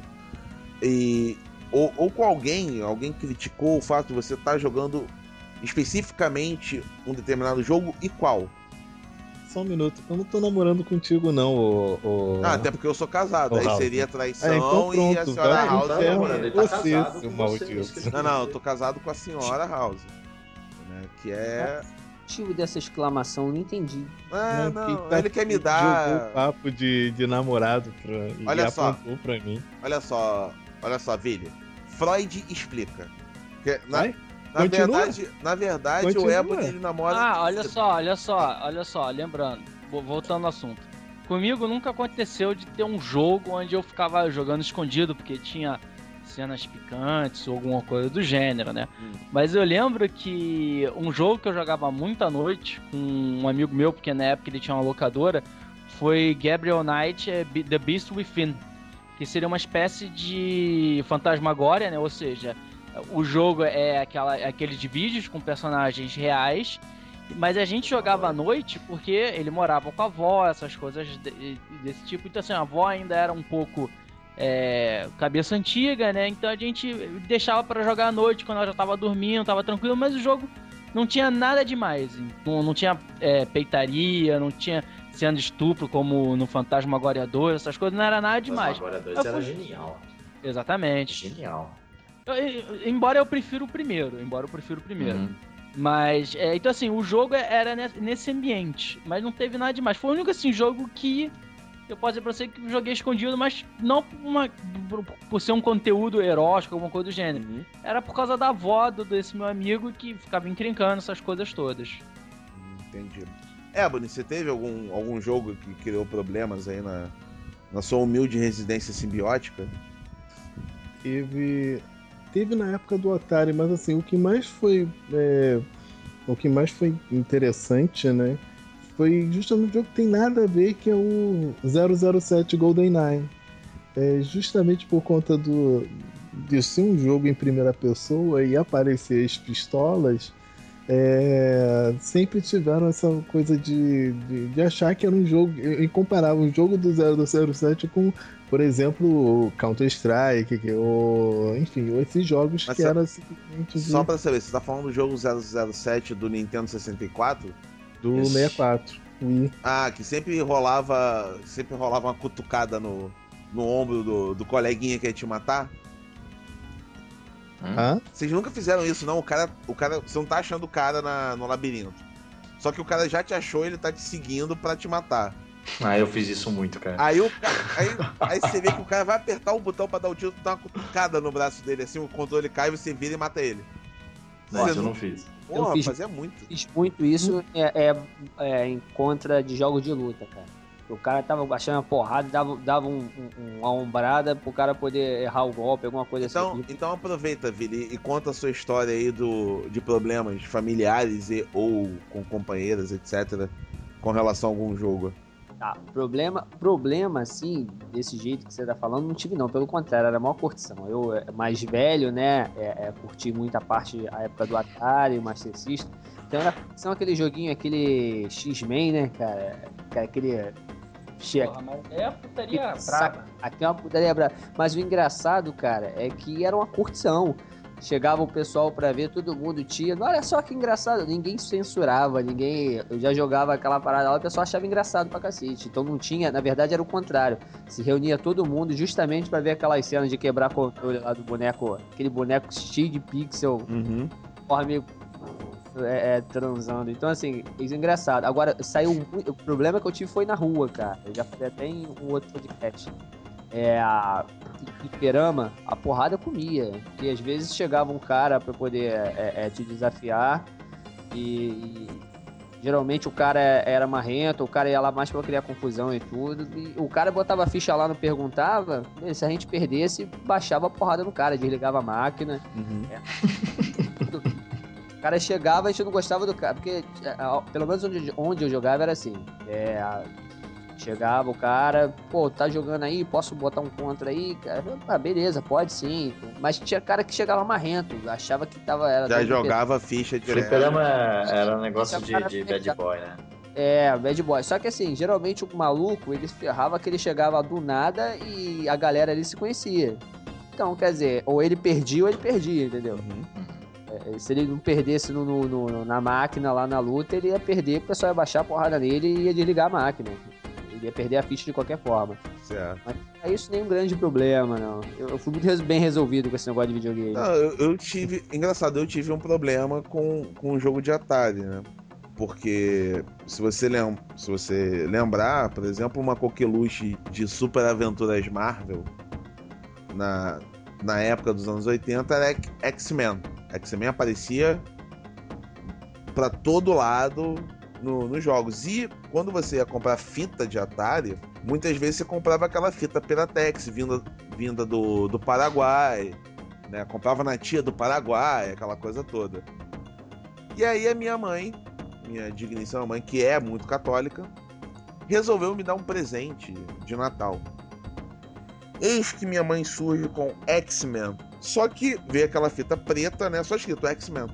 E, ou, ou com alguém, alguém criticou o fato de você estar jogando especificamente um determinado jogo e qual? Só um minuto. Eu não tô namorando contigo, não, ô. ô... Ah, até porque eu sou casado, Ô, aí House. seria traição É, então e a pronto, senhora vai House. pro Tá, inferno. namorando, ele tá Você, casado seu com você, maldito. isso que ele Não, não, eu tô casado com a senhora House. Né, que é. O motivo dessa exclamação, eu não entendi. Ah, Não, quem não, tá ele quer me Jogou dar. o papo de, de namorado pra, e Olha só. apontou pra mim. Olha só, olha só, Vili. Freud explica. Que, na, Vai, na continua. verdade, na verdade o Continua. Ebony ele namora. Ah, olha só, olha só, olha só, lembrando, vo- voltando ao assunto. Comigo nunca aconteceu de ter um jogo onde eu ficava jogando escondido, porque tinha cenas picantes ou alguma coisa do gênero, né? Hum. Mas eu lembro que um jogo que eu jogava muito à noite com um amigo meu, porque na época ele tinha uma locadora, foi Gabriel Knight eh, Be- The Beast Within, que seria uma espécie de fantasmagória, né? Ou seja, o jogo é aquela, é aquele de vídeos com personagens reais, mas a gente jogava à noite porque ele morava com a avó, essas coisas de- desse tipo. Então assim, a avó ainda era um pouco é, cabeça antiga, né? Então a gente deixava pra jogar à noite quando ela já tava dormindo, tava tranquilo, mas o jogo não tinha nada demais. Não, não tinha é, peitaria, não tinha cena de estupro como no Fantasmagoria dois, essas coisas, não era nada demais. Agora dois Eu era fui- genial. Exatamente. Genial. Eu- eu- embora eu prefira o primeiro, embora eu prefira o primeiro. Uhum. Mas, é, então assim, o jogo era ne- nesse ambiente, mas não teve nada demais. Foi o único, assim, jogo que eu posso dizer pra você que eu joguei escondido, mas não por, uma- por- por ser um conteúdo erótico, alguma coisa do gênero. Uhum. Era por causa da avó do- desse meu amigo que ficava encrencando essas coisas todas. Hum, Entendi. Ebony, você teve algum, algum jogo que criou problemas aí na, na sua humilde residência simbiótica? Teve. Teve na época do Atari, mas assim, o que mais foi. é, o que mais foi interessante, né? Foi justamente um jogo que tem nada a ver, que é o zero zero sete GoldenEye. É, justamente por conta do, de ser um jogo em primeira pessoa e aparecer as pistolas, é, sempre tiveram essa coisa de, de, de achar que era um jogo. E comparava o jogo do zero zero sete com, por exemplo, o Counter-Strike, que- ou, enfim, esses jogos Mas que só- eram simplesmente de- Só pra saber, você tá falando do jogo zero zero sete do Nintendo sessenta e quatro? do Isso. sessenta e quatro. Wii. Ah, que sempre rolava. Sempre rolava uma cutucada no, no ombro do, do coleguinha que ia te matar? Hã? Vocês nunca fizeram isso, não? O cara. O cara. Você não tá achando o cara na, no labirinto. Só que o cara já te achou e ele tá te seguindo pra te matar. Ah, eu fiz isso muito, cara. Aí o cara. Aí, aí você vê que o cara vai apertar o botão pra dar o tiro, tu dá uma cutucada no braço dele, assim, o controle cai, você vira e mata ele. Nossa, Você eu não- não fiz. Eu Porra, fiz- fazia muito. Fiz muito isso é, é, é em contra de jogos de luta, cara. O cara tava baixando a porrada, dava, dava um, um, uma ombrada pro cara poder errar o golpe, alguma coisa então, assim. Então aproveita, Vili, e conta a sua história aí do, de problemas familiares e, ou com companheiras, etcétera, com relação a algum jogo. Tá, problema, problema, assim, desse jeito que você tá falando, não tive não, pelo contrário, era a maior curtição. Eu, mais velho, né, é, é, curti muita parte, a época do Atari, Master System. Então era são aquele joguinho, aquele X-Men, né, cara, aquele... Porra, mas é a putaria brava. Aqui é uma putaria brava. Mas o engraçado, cara, é que era uma curtição. Chegava o pessoal pra ver, todo mundo tinha. Olha só que engraçado. Ninguém censurava, ninguém... Eu já jogava aquela parada lá, o pessoal achava engraçado pra cacete. Então não tinha... Na verdade era o contrário. Se reunia todo mundo justamente pra ver aquelas cenas de quebrar controle lá do boneco. Aquele boneco cheio de pixel. Uhum. Meio... É, é, transando. Então, assim, isso é engraçado. Agora, saiu. O problema que eu tive foi na rua, cara. Eu já falei até em um outro podcast. É, a fliperama, a porrada comia. E às vezes chegava um cara pra poder é, é, te desafiar. E, e geralmente o cara era marrento, o cara ia lá mais pra criar confusão e tudo. E o cara botava a ficha lá, não perguntava. Se a gente perdesse, baixava a porrada no cara, desligava a máquina. Uhum. É. O cara chegava e a gente não gostava do cara, porque pelo menos onde, onde eu jogava era assim, é, chegava o cara, pô, tá jogando aí, posso botar um contra aí? Cara, ah, beleza, pode sim, mas tinha cara que chegava marrento, achava que tava... Era Já jogava ficha direto. Fliperama era um negócio de, de bad boy, né? É, bad boy, só que assim, geralmente o maluco, ele ferrava que ele chegava do nada e a galera ali se conhecia. Então, quer dizer, ou ele perdia ou ele perdia, entendeu? Uhum. Se ele não perdesse no, no, no, na máquina lá na luta, ele ia perder, o pessoal ia baixar a porrada nele e ia desligar a máquina. Ele ia perder a ficha de qualquer forma. Certo. Mas não é isso nenhum grande problema, não. Eu, eu fui muito bem resolvido com esse negócio de videogame. Não, eu, eu tive... Engraçado, eu tive um problema com, com o jogo de Atari, né? Porque se você, lem... se você lembrar, por exemplo, uma coqueluche de Super Aventuras Marvel na, na época dos anos oitenta era X-Men. X-Men aparecia pra todo lado no, nos jogos. E quando você ia comprar fita de Atari, muitas vezes você comprava aquela fita Piratex vinda, vinda do, do Paraguai, né? Comprava na tia do Paraguai, aquela coisa toda. E aí a minha mãe, minha digníssima mãe, que é muito católica, resolveu me dar um presente de Natal. Eis que minha mãe surge com X-Men. Só que veio aquela fita preta, né? Só escrito X-Men.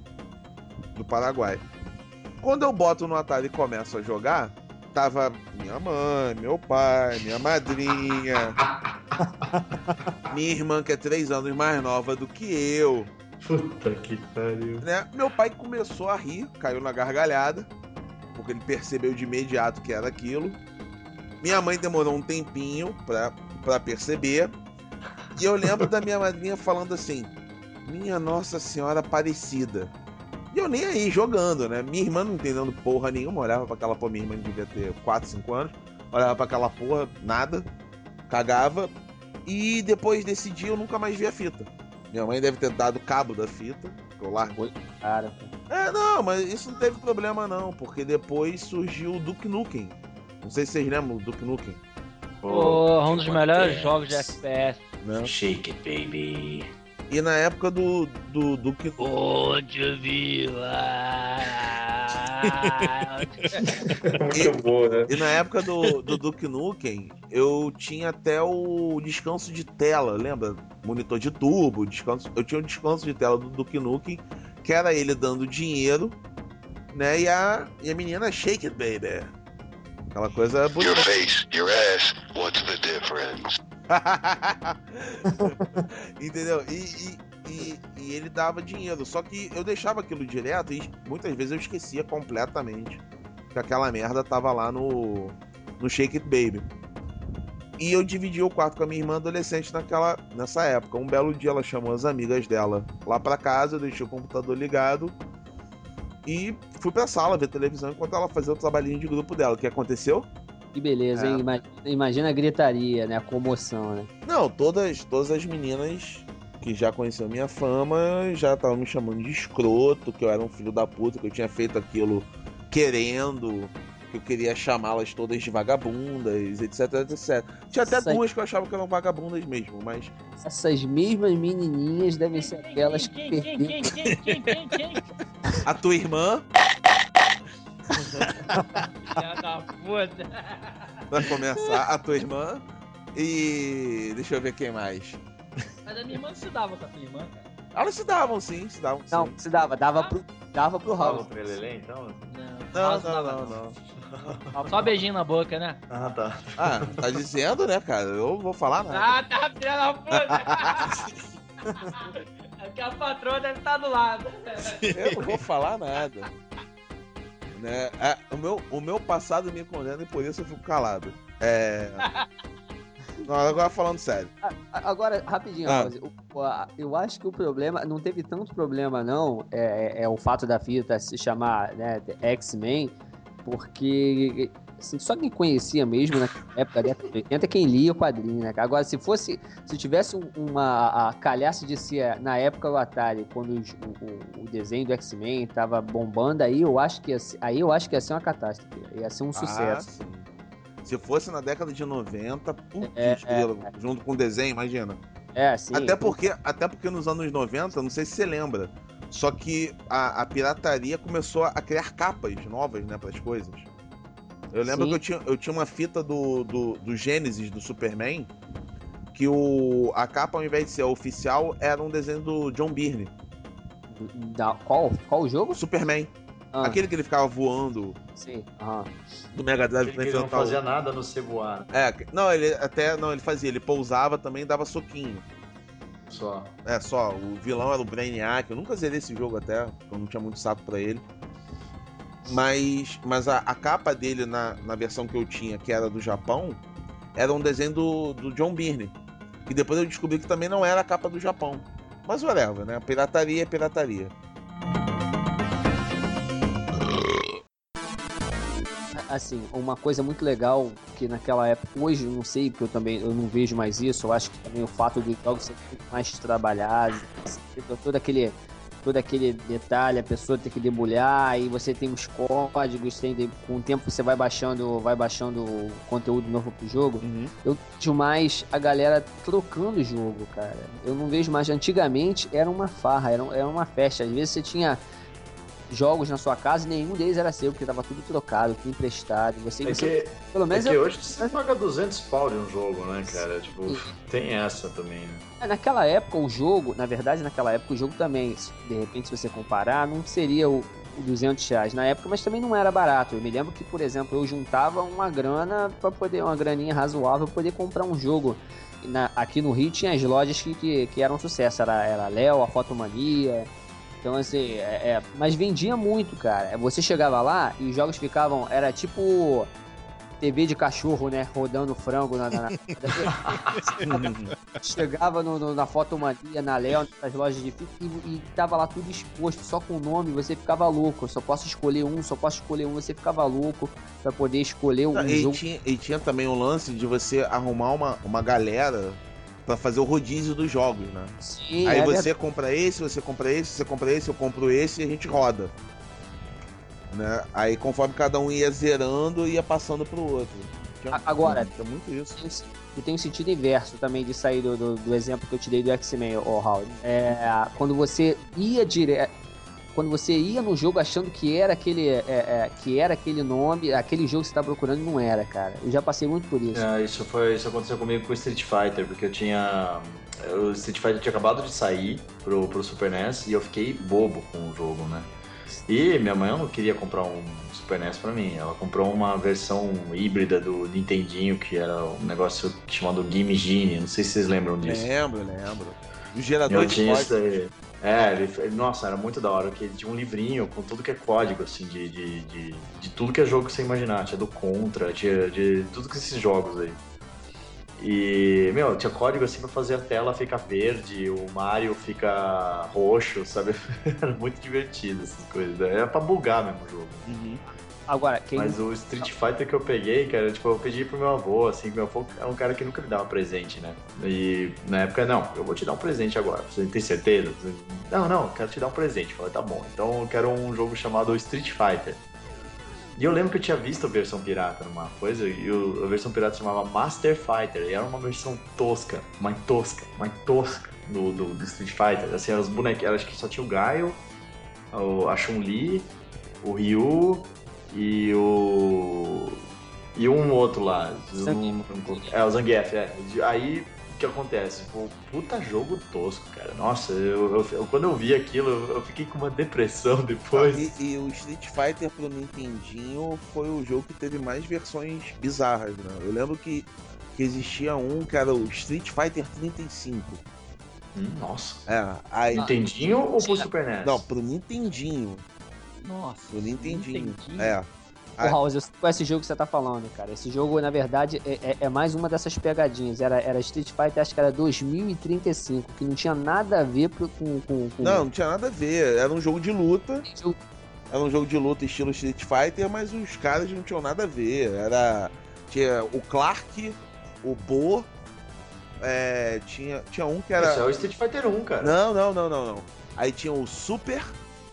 Do Paraguai. Quando eu boto no Atari e começo a jogar, tava minha mãe, meu pai, minha madrinha, minha irmã, que é três anos mais nova do que eu. Puta que pariu. Né? Meu pai começou a rir, caiu na gargalhada, porque ele percebeu de imediato que era aquilo. Minha mãe demorou um tempinho pra, pra perceber. E eu lembro da minha madrinha falando assim: minha Nossa Senhora Aparecida. E eu nem aí, jogando, né? Minha irmã não entendendo porra nenhuma, olhava pra aquela porra, minha irmã devia ter quatro, cinco anos, olhava pra aquela porra, nada, cagava. E depois desse dia eu nunca mais vi a fita. Minha mãe deve ter dado cabo da fita, que eu largo. Cara. É, não, mas isso não teve problema não, porque depois surgiu o Duke Nukem. Não sei se vocês lembram do Duke Nukem. Porra, um dos melhores jogos de F P S. Né? Shake it, baby. E na época do do Duke Nukem. Onde viva. Muito boa, né? E na época do, do Duke Nukem, eu tinha até o descanso de tela, lembra? Monitor de tubo, descanso. Eu tinha o descanso de tela do Duke Nukem, que era ele dando dinheiro, né? E a, e a menina shake it, baby. Aquela coisa bonita. Your face, your ass, what's the difference? Entendeu? E, e, e, e ele dava dinheiro. Só que eu deixava aquilo direto e muitas vezes eu esquecia completamente que aquela merda tava lá no, no Shake It Baby. E eu dividi o quarto com a minha irmã adolescente naquela, nessa época. Um belo dia ela chamou as amigas dela lá pra casa, eu deixei o computador ligado e fui pra sala ver televisão enquanto ela fazia o trabalhinho de grupo dela. O que aconteceu? Que beleza, É. hein? Imagina, imagina a gritaria, né? A comoção, né? Não, todas, todas as meninas que já conheciam minha fama já estavam me chamando de escroto, que eu era um filho da puta, que eu tinha feito aquilo querendo, que eu queria chamá-las todas de vagabundas, etc, etcétera. Tinha até Sai- duas que eu achava que eram vagabundas mesmo, mas... Essas mesmas menininhas devem ser aquelas que Quem, quem, perderam. quem, quem, quem, quem, quem? A tua irmã, Filha da puta. pra começar, a tua irmã. E... deixa eu ver quem mais. Mas a minha irmã não se dava com a tua irmã, cara. Elas se davam sim, se davam sim. Não, se dava, dava pro, dava pro Fala House. pro Lelê, então? Não, House não, dava, não, não. Só beijinho na boca, né? Ah, tá. Ah, tá dizendo, né, cara? Eu vou falar nada. Ah, tá, filha da puta. É que a patroa deve estar do lado. Eu não vou falar nada. Né? É, o, meu, o meu passado me condena e por isso eu fico calado. É... Não, agora falando sério. A- Agora, rapidinho, Ah. House, o- a- eu acho que o problema, não teve tanto problema não, é, é- é o fato da fita se chamar, né, de X-Men, porque assim, só quem conhecia mesmo na época da década de oitenta é quem lia o quadrinho, né? cara? Agora, se fosse, se tivesse um- uma a calhaço de ser na época do Atari, quando os- o, o- o desenho do X-Men tava bombando, aí eu acho que ia ser, aí eu acho que ia ser uma catástrofe, ia ser um Ah, sucesso. sim. Se fosse na década de noventa, putz, É, grilo, junto com o desenho, imagina. É, sim. Até porque, até porque nos anos noventa, não sei se você lembra, só que a, a pirataria começou a criar capas novas, né, pras coisas. Eu lembro Sim. que eu tinha, eu tinha uma fita do, do, do Gênesis, do Superman, que o, a capa, ao invés de ser oficial, era um desenho do John Byrne. Da, qual, qual o jogo? O Superman. Ah. Aquele que ele ficava voando Sim, aham. do Mega Drive Aquele pra que ele não enfrentar o- fazia nada no Cebuá. É, que- não, ele até, não, ele fazia, ele pousava também e dava soquinho. Só. É, só, o vilão era o Brainiac, eu nunca zerei esse jogo até, porque eu não tinha muito saco pra ele. Mas, mas a, a capa dele na, na versão que eu tinha, que era do Japão, era um desenho do, do John Byrne. Que depois eu descobri que também não era a capa do Japão. Mas whatever, né? Pirataria é pirataria. Assim, uma coisa muito legal que naquela época, hoje eu não sei, porque eu também eu não vejo mais isso, eu acho que também o fato dos jogos ser muito mais trabalhados, assim, todo aquele, todo aquele detalhe, a pessoa tem que debulhar, aí você tem os códigos, tem, de- com o tempo você vai baixando, vai baixando o conteúdo novo pro jogo. Uhum. Eu vejo mais a galera trocando o jogo, cara. Eu não vejo mais. Antigamente era uma farra, era, um- era uma festa. Às vezes você tinha jogos na sua casa e nenhum deles era seu, porque tava tudo trocado, tudo emprestado. Você, É você- que, pelo é menos que eu- hoje você paga duzentos pau de um jogo, né, cara? Tipo, tem essa também, né? É, naquela época o jogo, na verdade naquela época o jogo também, se- de repente se você comparar, não seria o, o duzentos reais na época, mas também não era barato. Eu me lembro que, por exemplo, eu juntava uma grana para poder, uma graninha razoável pra poder comprar um jogo. Na- aqui no Rio tinha as lojas que, que, que eram sucesso, era, era a Léo, a Fotomania. Então, assim, é, é, mas vendia muito, cara. Você chegava lá e os jogos ficavam, era tipo T V de cachorro, né? Rodando frango na. na- na- Chegava no, no- na Fotomania, na Léo, nas lojas de fita e, e tava lá tudo exposto, só com o nome, você ficava louco. Eu só posso escolher um, só posso escolher um, você ficava louco pra poder escolher um e, jogo. tinha, e tinha também o lance de você arrumar uma, uma galera pra fazer o rodízio dos jogos, né? Sim, Aí é você verdade. compra esse, você compra esse, você compra esse, eu compro esse e a gente roda. Né? Aí conforme cada um ia zerando, ia passando pro outro. Tinha- A- agora- tinha muito isso. Tem um- E tem um sentido inverso também de sair do, do, do exemplo que eu te dei do X-Men, ô Raul. É, quando você ia direto. Quando você ia no jogo achando que era aquele, é, é, que era aquele nome, aquele jogo que você tá procurando, não era, cara. Eu já passei muito por isso. É, isso, foi, isso aconteceu comigo com o Street Fighter, porque eu tinha. O Street Fighter tinha acabado de sair pro, pro Super N E S e eu fiquei bobo com o jogo, né? E minha mãe não queria comprar um Super N E S pra mim, ela comprou uma versão híbrida do Nintendinho, que era um negócio chamado Game Genie, não sei se vocês lembram disso. Lembro, lembro. O gerador Eu de tinha isso código. daí. É, ele, ele- nossa, era muito da hora, que ele tinha um livrinho com tudo que é código, assim, de, de, de, de tudo que é jogo que você imaginar. Tinha do Contra, tinha de tudo que esses jogos aí. E, meu, tinha código assim pra fazer a tela ficar verde, o Mario fica roxo, sabe? Era muito divertido essas coisas. Era pra bugar mesmo o jogo. Uhum. Agora, quem. Mas o Street Fighter que eu peguei, cara, tipo, eu pedi pro meu avô, assim, meu avô era um cara que nunca me dava presente, né? E na época, não, eu vou te dar um presente agora, você tem certeza? Não, não, eu quero te dar um presente. Eu falei, tá bom, então eu quero um jogo chamado Street Fighter. E eu lembro que eu tinha visto a versão pirata numa coisa, e o, a versão pirata se chamava Master Fighter, e era uma versão tosca, mais tosca, mais tosca do, do, do Street Fighter. Assim, os bonequinhos, acho que só tinha o Gaio, a Chun-Li, o Ryu e o... e um outro lá. Um, é, o Zangief, é. Aí, o que acontece? Pô, puta jogo tosco, cara. Nossa, eu, eu, eu, quando eu vi aquilo, eu fiquei com uma depressão depois. Ah, e, e o Street Fighter pro Nintendinho foi o jogo que teve mais versões bizarras, né? Eu lembro que, que existia um que era o Street Fighter trinta e cinco. Hum, nossa. É, aí... Nintendinho ou pro Super N E S? Não, pro Nintendinho. Nossa. Pro Nintendinho. Nintendinho. É. Ô, Raul, eu sei qual é esse jogo que você tá falando, cara. Esse jogo, na verdade, é, é, é mais uma dessas pegadinhas. Era, era Street Fighter, acho que era dois mil e trinta e cinco, que não tinha nada a ver pro, com, com, com... Não, não tinha nada a ver. Era um jogo de luta. Era um jogo de luta estilo Street Fighter, mas os caras não tinham nada a ver. Era... Tinha o Clark, o Bo... É, tinha, tinha um que era... Esse é o Street Fighter um, cara. Não, não, não, não, não. Aí tinha o Super,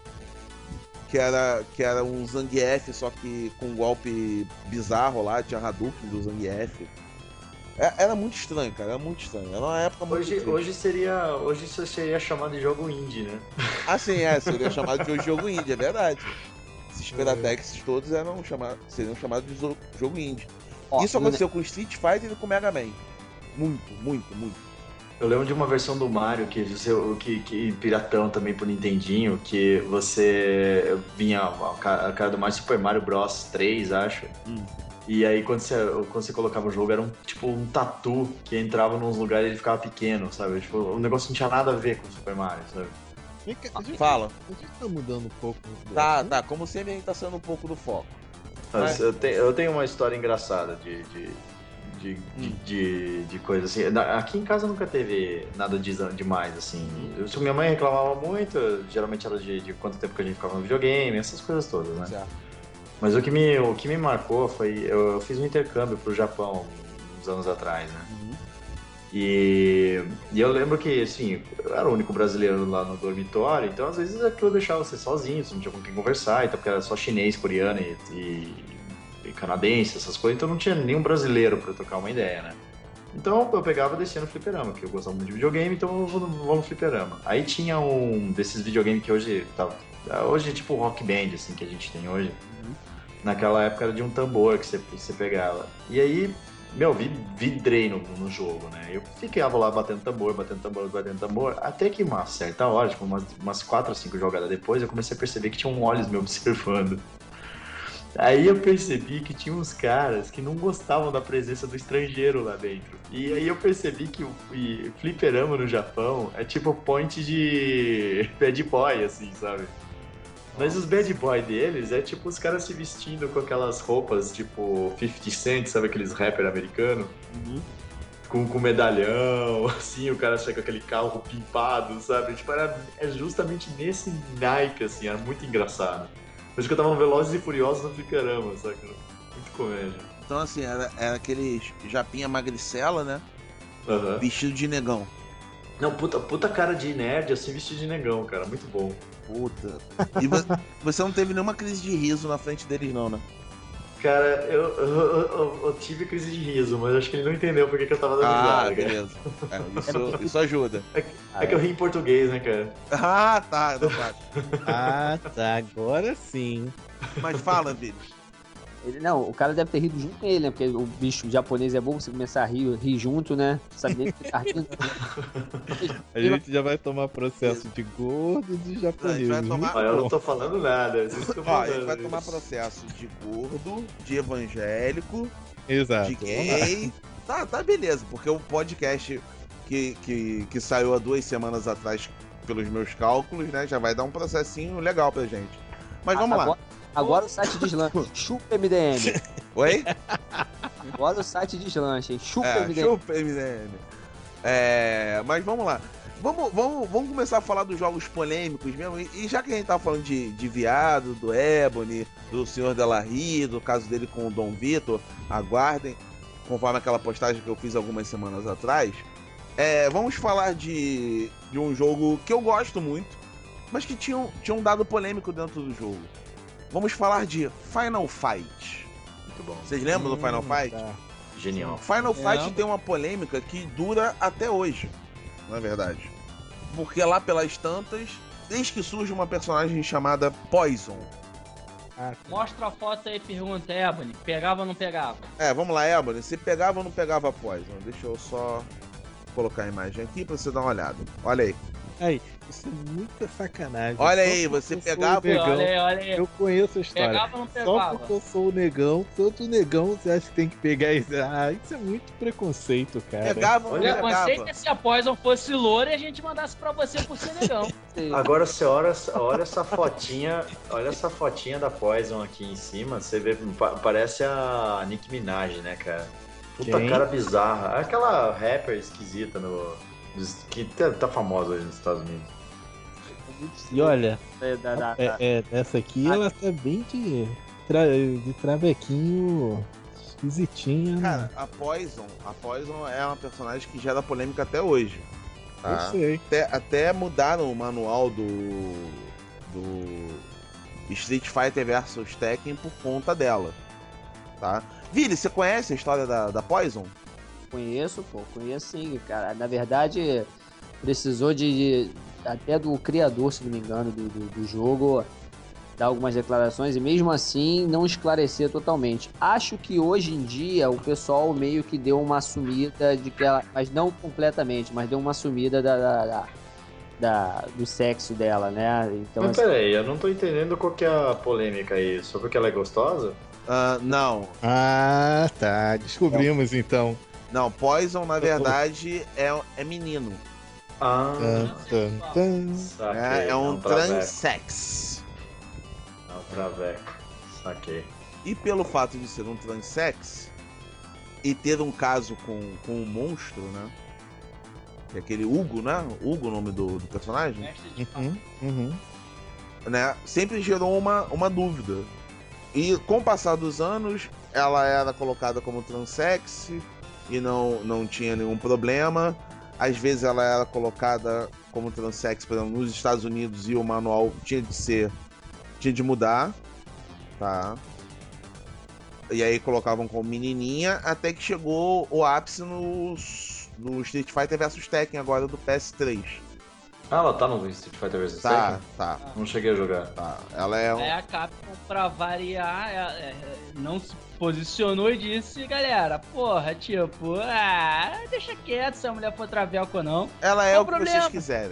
que era, que era um Zangief, só que com um golpe bizarro lá, tinha Hadouken do Zangief. É, era muito estranho, cara, era muito estranho. Era uma época muito Hoje, estranha. hoje seria. Hoje isso seria chamado de jogo indie, né? Ah, sim, é, seria chamado de jogo indie, é verdade. Esses Piratex todos eram chamados, seriam chamados de zo- jogo indie. Ó, Isso aconteceu com o Street Fighter e com o Mega Man. Muito, muito, muito. Eu lembro de uma versão do Mario que, que, que piratão também pro Nintendinho, que você vinha a cara do Mario, Super Mario Bros três, acho. Hum. E aí quando você, quando você colocava o jogo era um tipo um tatu que entrava nos lugares e ele ficava pequeno, sabe? Tipo, o negócio não tinha nada a ver com o Super Mario, sabe? A gente, Fala. A gente tá mudando um pouco. do Tá, assunto. tá, como sempre a gente tá sendo um pouco do foco. Mas eu, tenho, eu tenho uma história engraçada de, de, de, de, de, de coisa assim. Na- Aqui em casa nunca teve nada de, demais, assim. Eu, se minha mãe reclamava muito, geralmente era de, de quanto tempo que a gente ficava no videogame, essas coisas todas, né? Certo. Mas o que me, o que me marcou foi... Eu, eu fiz um intercâmbio pro Japão uns anos atrás, né? Uhum. E, e eu lembro que, assim, eu era o único brasileiro lá no dormitório, então às vezes aquilo deixava você sozinho, você não tinha com quem conversar, então porque era só chinês, coreano e, e, e canadense, essas coisas, então não tinha nenhum brasileiro pra trocar uma ideia, né? Então eu pegava e descia no fliperama, porque eu gostava muito de videogame, então eu vou no, vou no fliperama. Aí tinha um desses videogames que hoje tá, hoje é tipo o Rock Band, assim, que a gente tem hoje. Naquela época era de um tambor que você, você pegava. E aí, meu, vi- vidrei no, no jogo, né? Eu ficava lá batendo tambor, batendo tambor, batendo tambor, até que uma certa hora, tipo umas, umas quatro ou cinco jogadas depois, eu comecei a perceber que tinham olhos me observando. Aí eu percebi que tinha uns caras que não gostavam da presença do estrangeiro lá dentro. E aí eu percebi que o e fliperama no Japão é tipo point de bad boy, assim, sabe? Mas os bad boy deles é tipo os caras se vestindo com aquelas roupas tipo fifty cent, sabe aqueles rapper americanos? Com, com medalhão, assim, o cara sai com aquele carro pimpado, sabe? Tipo, era, é justamente nesse naipe, assim, era muito engraçado. Por isso que eu tava Velozes e Furiosos no fliperama, saca? Muito comédia. Então, assim, era, era aquele japinha magricela, né? Aham. Vestido de negão. Não, puta, puta cara de nerd, assim, vestido de negão, cara, muito bom. Puta. E vo- você não teve nenhuma crise de riso na frente deles, não, né? Cara, eu, eu, eu- eu tive crise de riso, mas acho que ele não entendeu porque que eu tava dando Ah, risada, cara. beleza. É, isso, isso ajuda. É que eu ri em português, né, cara? Ah, tá. Não faz. Ah, tá. Agora sim. Mas fala, Vini. Ele, não, o cara deve ter rido junto com ele, né? Porque o bicho japonês é bom você começar a rir, rir junto, né? Sabe nem que tá rindo. A gente já vai tomar processo de gordo e de A japonês. gente vai tomar- Olha, eu não tô falando nada, vocês estão Ó, falando. a gente vai tomar processo de gordo, de evangélico, Exato. de gay. Tá, tá beleza, porque o podcast que, que, que saiu há duas semanas atrás, pelos meus cálculos, né, já vai dar um processinho legal pra gente. Mas vamos lá. Agora, agora o site deslancha. Chupa M D M. Oi? Agora o site deslancha, hein? Chupa É, M D M. chupa M D M. É, mas vamos lá. Vamos, vamos, vamos começar a falar dos jogos polêmicos mesmo. E, e já que a gente tava falando de, de Viado, do Ebony, do senhor Delarry, do caso dele com o Dom Vitor, aguardem, conforme aquela postagem que eu fiz algumas semanas atrás. É, vamos falar de, de um jogo que eu gosto muito, mas que tinha, um- tinha um dado polêmico dentro do jogo. vamos falar de Final Fight. Muito bom. Vocês lembram do Final Fight? Tá. Genial. Final Fight É. tem uma polêmica que dura até hoje, na verdade. Porque lá pelas tantas, desde que surge uma personagem chamada Poison. Ah, tá. Mostra a foto aí e pergunta, Ebony, pegava ou não pegava? É, vamos lá, Ebony, você pegava ou não pegava Poison? Deixa eu só colocar a imagem aqui pra você dar uma olhada. Olha aí. Aí, isso é muita sacanagem. Olha Só aí, porque você eu sou pegava- o negão, Olha aí, olha aí. Eu conheço a história. Pegava ou não Só pegava? porque eu sou o negão, todo negão você acha que tem que pegar isso. Ah, isso é muito preconceito, cara. Pegava ou não Olha, pegava? Conceito é se a Poison fosse loura e a gente mandasse pra você por ser negão. Agora você olha, olha essa fotinha, olha essa fotinha da Poison aqui em cima, você vê, pa- parece a Nicki Minaj, né, cara? Puta Quem? cara bizarra. Aquela rapper esquisita no, que tá, tá famosa hoje nos Estados Unidos. E olha, É, da- da- é, da- é, essa aqui ela tá bem de, tra- de travequinho esquisitinha. né? Cara, a Poison, a Poison é uma personagem que gera polêmica até hoje. eu Tá? sei. Até, até mudaram o manual do, do Street Fighter versus Tekken por conta dela. Tá? Vili, você conhece a história da, da Poison? Conheço, pô, conheço sim, cara. Na verdade, precisou de, de- até do criador, se não me engano, do, do, do jogo, dar algumas declarações e mesmo assim não esclarecer totalmente. Acho que hoje em dia o pessoal meio que deu uma sumida de que ela, mas não completamente, mas deu uma sumida da, da- da- da- do sexo dela, né? Então, Mas assim, peraí, eu não tô entendendo qual que é a polêmica aí. Só porque ela é gostosa? Ah, não. Ah, tá. Descobrimos então. Não, Poison, na verdade, é, é menino. Ah, Tan, tan, tan. saquei. É, é um traveco. transex. É um traveco. Saquei. E pelo fato de ser um transex e ter um caso com, com um monstro, né? Que é aquele Hugo, né? Hugo, o nome do, do personagem, Mestre de Uhum, uhum. né? Sempre gerou uma, uma dúvida. E com o passar dos anos, ela era colocada como transex e não, não tinha nenhum problema. Às vezes ela era colocada como transex, por exemplo, nos Estados Unidos e o manual tinha de ser, tinha de mudar, tá? E aí colocavam como menininha, até que chegou o ápice no, no Street Fighter versus Tekken agora do P S três. Ah, ela tá no Street Fighter versus. Tá, Tekken? tá, Não cheguei a jogar. tá. Ela é um... É a Capcom, pra variar, é- é- não se posicionou e disse, galera, porra, tipo, ah, deixa quieto se a mulher for traveco ou não. Ela é Qual o que problema? vocês quiserem.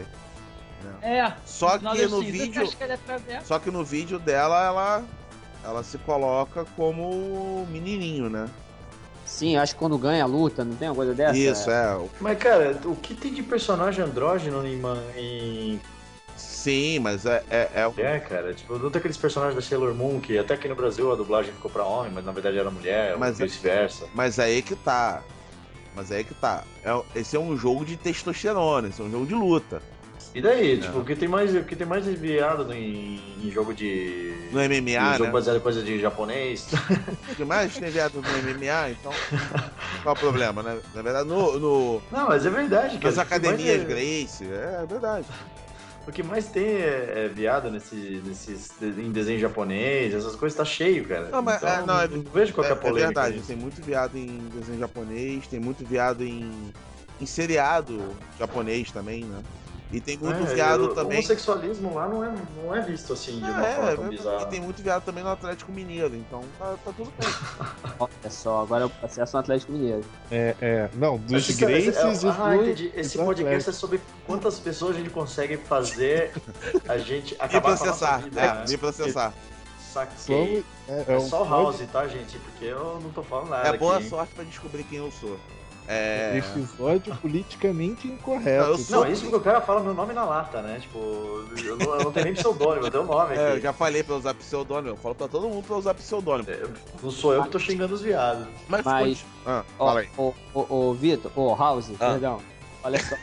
É, Só final que das no cinzas, vídeo, você acha que ela é traveco? só que no vídeo dela ela ela se coloca como menininho, né? sim, acho que quando ganha a luta, não tem uma coisa dessa? Isso é. Mas, cara, o que tem de personagem andrógeno em. ma- em... Sim, mas é é, é... É, cara, tipo, não tem aqueles personagens da Sailor Moon que até aqui no Brasil a dublagem ficou pra homem, mas na verdade era mulher, Mas ou é- vice-versa. mas aí que tá. Mas aí que tá. É, esse é um jogo de testosterona, esse é um jogo de luta. E daí, tipo, o que tem mais, o que tem mais viado em, em jogo de. No M M em A, jogo né? baseado em coisa de japonês. O que mais tem viado no M M A, então. Qual é o problema, né? Na verdade, no, no, Não, mas é verdade, cara. nas O que mais academias é- Grace, é verdade. O que mais tem é, é viado nesse, nesses, em desenho japonês, essas coisas tá cheio, cara. Não, mas Então, é, não, é, não vejo qual que é a é polêmica. verdade, nisso. tem muito viado em desenho japonês, tem muito viado em, em seriado japonês também, né? E tem muito É, viado o também. homossexualismo lá não é, não é visto assim de uma É, forma é, tão é, bizarra. e tem muito viado também no Atlético Mineiro, então tá, tá tudo bem. Olha só, agora eu acesso no Atlético Mineiro. É, é. Não, dos Mas, Graces cara, e esse- ah, do- entendi. Esse do podcast Atlético. é sobre quantas pessoas a gente consegue fazer a gente Me acabar com a nossa processar, vida. é, né? me processar. Saquei. É, É, é um só o pod- House, tá, gente? Porque eu não tô falando nada É boa aqui. sorte pra descobrir quem eu sou. É. Episódio politicamente incorreto. Não, eu sou- Não, isso porque o cara fala meu nome na lata, né? Tipo, eu não, eu não tenho nem pseudônimo, eu tenho o nome É, eu aqui. já falei pra usar pseudônimo, eu falo pra todo mundo pra usar pseudônimo. É, Não sou eu que tô xingando os viados. Mas, Mas- conti- ah, Ó, fala aí. ô, ô, ô, Vitor, ô, House, Ah. perdão. Olha só.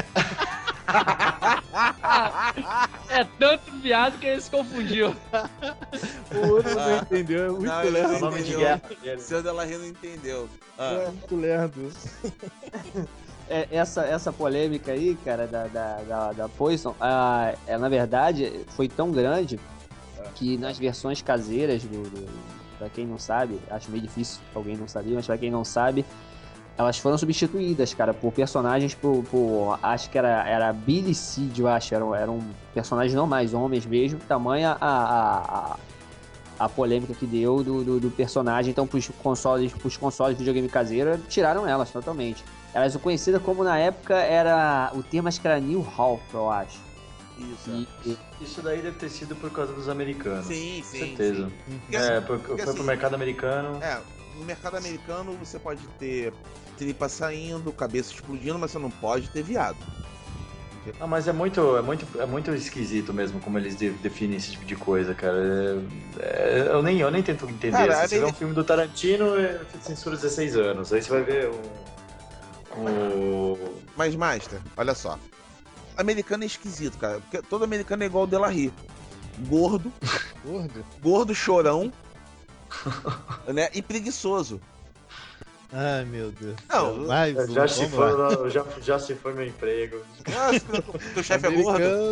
É tanto viado que ele se confundiu. O outro não Ah. entendeu, é muito Não, ele É lerdo. o nome de entendeu. guerra dele. Seu Delarry não entendeu. Ah, É muito lerdo. É, essa, essa polêmica aí, cara, da, da, da, da Poison, ah, é, na verdade, foi tão grande que nas versões caseiras, do, do, pra quem não sabe, acho meio difícil alguém não saber, mas pra quem não sabe, elas foram substituídas, cara, por personagens, por, por acho que era, era Billy Seed, eu acho, eram, eram personagens normais, homens mesmo, tamanha a, a, a, a polêmica que deu do, do, do personagem, então pros consoles, pros consoles de videogame caseiro, tiraram elas totalmente. Elas são conhecidas como, na época, era, o termo acho que era New Hulk, eu acho. Isso, E, e, isso daí deve ter sido por causa dos americanos. Sim, sim. Com certeza. Sim. É, Porque, foi, porque, foi assim, pro mercado americano. É, no mercado americano você pode ter tripa saindo, cabeça explodindo, mas você não pode ter viado. Ah, mas é muito, é muito, é muito esquisito mesmo como eles de, definem esse tipo de coisa, cara. É, é, eu, nem, eu nem tento entender. Cara, Se você ele... vê um filme do Tarantino, é censura dezesseis anos. Aí você vai ver o... o... Mas, Master, olha só. Americano é esquisito, cara. Porque todo americano é igual o Delarry. Gordo. Gordo? Gordo, chorão. Né? E preguiçoso. Ai, meu Deus. Não, mais um, já, se foi, não, já, já se foi meu emprego. Nossa, teu chefe é gordo?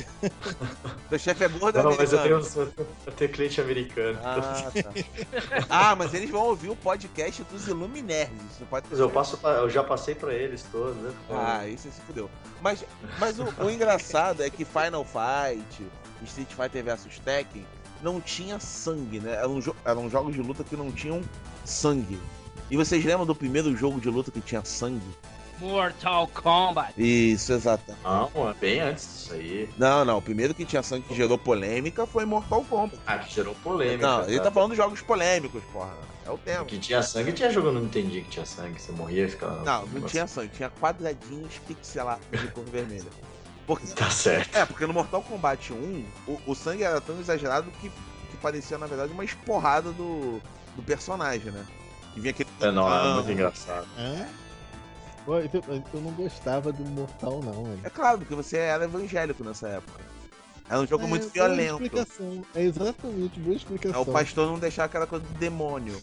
Teu chefe é gordo ou não, americano? Mas eu tenho, eu tenho cliente americano. Ah, tá. Ah, mas eles vão ouvir o podcast dos Iluminerds. Isso pode ter eu, passo, eu já passei pra eles todos, né? Ah, isso se fudeu. Mas, mas o, o engraçado é que Final Fight, Street Fighter versus Tekken não tinha sangue, né? Eram, jo eram jogos de luta que não tinham sangue. E vocês lembram do primeiro jogo de luta que tinha sangue? Mortal Kombat. Isso, exato. Não, é bem antes disso aí. Não, não. O primeiro que tinha sangue que gerou polêmica foi Mortal Kombat. Ah, que gerou polêmica. Não, ele tá? tá falando de jogos polêmicos, porra. É o tema. Que tinha sangue, tinha jogo, eu não entendi que tinha sangue. Você morria e ficava... Não, não tinha sangue. Tinha quadradinhos pixelados de cor vermelha. Porque... Tá certo. É, porque no Mortal Kombat um, o, o sangue era tão exagerado que, que parecia, na verdade, uma esporrada do, do personagem, né? Que vinha aquele... É, não, ah, é muito engraçado. Hã? Pô, então, eu não gostava do Mortal, não, velho. É claro, porque você era evangélico nessa época. Era um jogo é, muito boa violento. Explicação. É exatamente, boa explicação. É, o pastor não deixava aquela coisa do demônio.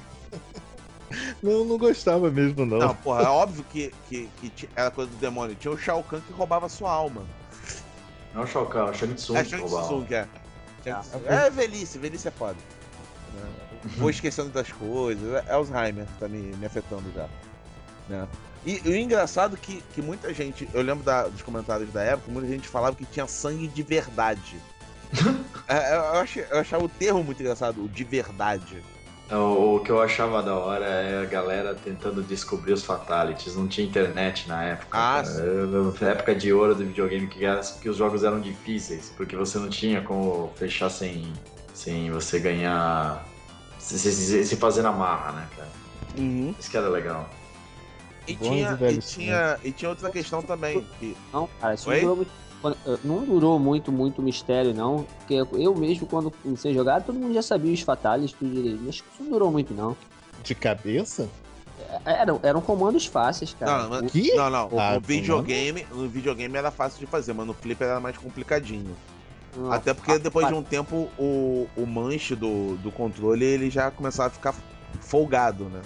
Não, não gostava mesmo, não. Não, porra, é óbvio que, que, que era coisa do demônio. Tinha o Shao Kahn que roubava sua alma. Não é o Shao Kahn, é o Shang Tsung. É, Shang Tsung, é. É velhice, velhice é foda. Vou esquecendo das coisas. É Alzheimer que tá me, me afetando já. Né? E, e o engraçado é que, que muita gente, eu lembro da, dos comentários da época, muita gente falava que tinha sangue de verdade. é, eu, achei, eu achava o termo muito engraçado, o de verdade. O, o que eu achava da hora é a galera tentando descobrir os fatalities. Não tinha internet na época. Ah, na época de ouro do videogame, que, era, que os jogos eram difíceis, porque você não tinha como fechar sem, sem você ganhar. Se, se, se fazer na marra, né, cara? Uhum. Isso que era legal. E tinha, e, tinha, e tinha outra questão também. Que... Não, cara, isso não durou, muito, não durou muito, muito mistério, não. Porque eu mesmo, quando comecei a jogar, todo mundo já sabia os fatales, tudo direito. Mas isso não durou muito, não. De cabeça? Eram, eram comandos fáceis, cara. Não, mas, que? não, não. Ah, no, videogame, no videogame era fácil de fazer, mas no Flipper era mais complicadinho. Nossa, até porque depois de um tempo o, o manche do, do controle ele já começava a ficar folgado, né?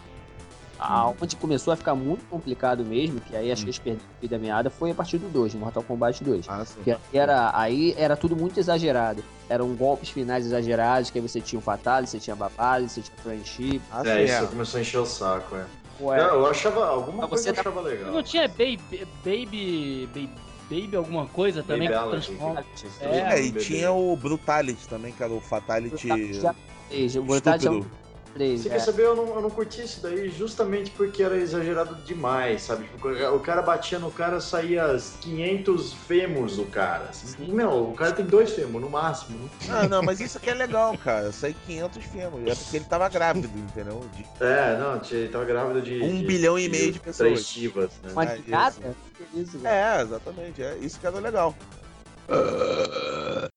Ah, onde começou a ficar muito complicado mesmo, que aí acho que eles perderam a vida meada, foi a partir do dois, no Mortal Kombat dois. Ah, sim. Que era, aí era tudo muito exagerado. Eram golpes finais exagerados, que aí você tinha um Fatality, você tinha Babali, você tinha Friendship. Ah, é, isso é. Começou a encher o saco, é. Ué, não, eu achava, alguma você coisa eu tá... achava legal. Não tinha Baby, Baby, Baby, Baby alguma coisa também? Baby que transforma... É, é, e tinha o Brutality também, que era o Fatality... O Brutality é um... três. Você é. quer saber, eu não, eu não curti isso daí justamente porque era exagerado demais, sabe? Tipo, o cara batia no cara, saía quinhentos fêmurs do cara. Meu, o cara tem dois fêmurs no máximo. Né? Ah, não, mas isso aqui é legal, cara. Sair quinhentos fêmurs. É porque ele tava grávido, entendeu? De... É, não, ele tava grávido de... Um de, bilhão de, e meio de pessoas. Três chivas, né? Mas de cada? É, exatamente. É isso que era legal. Uh...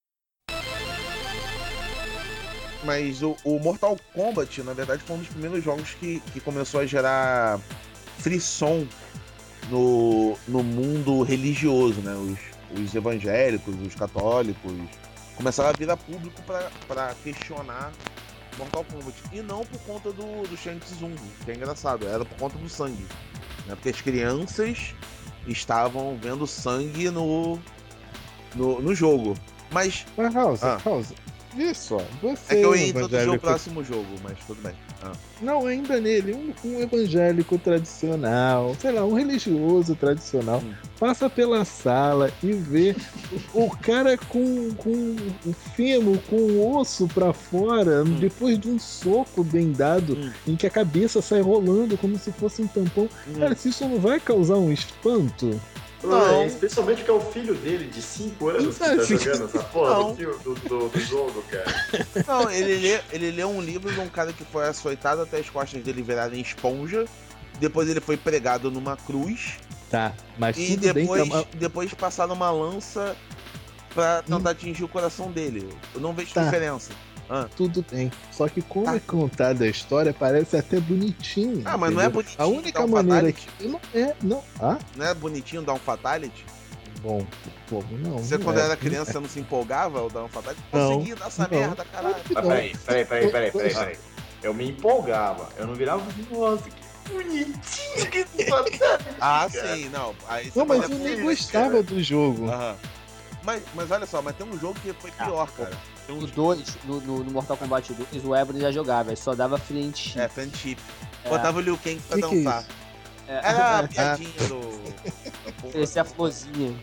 Mas o, o Mortal Kombat, na verdade, foi um dos primeiros jogos que, que começou a gerar frisson no, no mundo religioso, né? Os, os evangélicos, os católicos começaram a vir a público para questionar Mortal Kombat. E não por conta do, do Shang Tsung, que é engraçado, era por conta do sangue. Né? Porque as crianças estavam vendo sangue no, no, no jogo. Mas... Mas, House, ah. House, Vê só, você É que eu um ia introduzir o evangélico... próximo jogo, mas tudo bem. Ah. Não, ainda nele, um, um evangélico tradicional, sei lá, um religioso tradicional, Hum. passa pela sala e vê o, o cara com, com o fêmur, com o osso pra fora, Hum. depois de um soco bem dado, Hum. em que a cabeça sai rolando como se fosse um tampão. Hum. Cara, se isso não vai causar um espanto... Não. É, especialmente que é o filho dele de cinco anos que tá Não. jogando essa porra Não. do, filme- do, do, do jogo, cara. Não, ele lê, ele lê um livro de um cara que foi açoitado até as costas dele virarem esponja. Depois ele foi pregado numa cruz. Tá, mas E tudo bem depois, que a- depois passaram uma lança pra tentar atingir o coração dele. Eu não vejo Tá. diferença. Ah. tudo bem. Só que como Tá. é contada a história, parece até bonitinho. Ah, mas não é entendeu? bonitinho A dar única um maneira fatality? que. Não é, não. Ah, Não é bonitinho dar um fatality? bom, pô, não. Você não quando é. era criança não se empolgava ao dar um fatality? Não, Consegui dar essa não. merda, caralho. Mas peraí, peraí, peraí, peraí, peraí, peraí. Eu me empolgava. Eu não virava assim, nossa, que bonitinho que esse fantasma. Ah, sim, não. Aí você Não, mas pode eu nem até- gostava do jogo. Aham. Mas, mas olha só, mas tem um jogo que foi pior, cara. Tem um No dois, no, no, no Mortal Kombat dois, o Ebony já jogava, ele só dava friendship. É, friendship. É. Botava o Liu Kang pra Que que é dançar. isso? É. Era a piadinha do. da porra. Esse é a florzinha.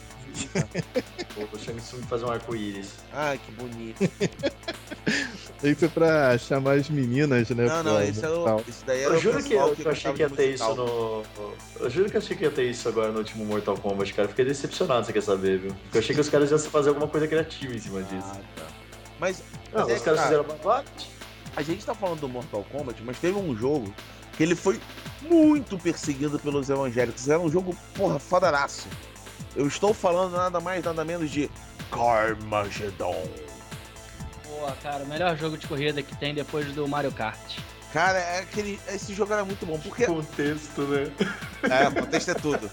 O Shang Tsung faz um arco-íris. Ai, que bonito. Isso é pra chamar as meninas, né? Não, não, pra- isso, era tal. o, isso daí era Eu o juro que pessoal eu, eu achei gostava que ia de ter isso musical. no. Eu juro que eu achei que ia ter isso agora no último Mortal Kombat, cara. Fiquei decepcionado, você quer saber, viu? Porque eu achei que os caras iam fazer alguma coisa criativa em cima disso. Ah, tá. Mas, Não, mas é os que, caras cara, fizeram babate. a gente tá falando do Mortal Kombat, mas teve um jogo que ele foi muito perseguido pelos evangélicos. Era um jogo, porra, fodaraço. Eu estou falando nada mais, nada menos de Carmageddon. Pô, cara, o melhor jogo de corrida que tem depois do Mario Kart. Cara, é aquele, esse jogo era muito bom, porque... Contexto, né? É, o contexto é tudo.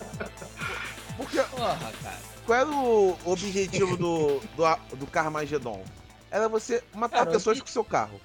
Porque, Porra, cara. qual era o objetivo do, do, do Carmageddon? Era você matar Cara, pessoas eu- com seu carro.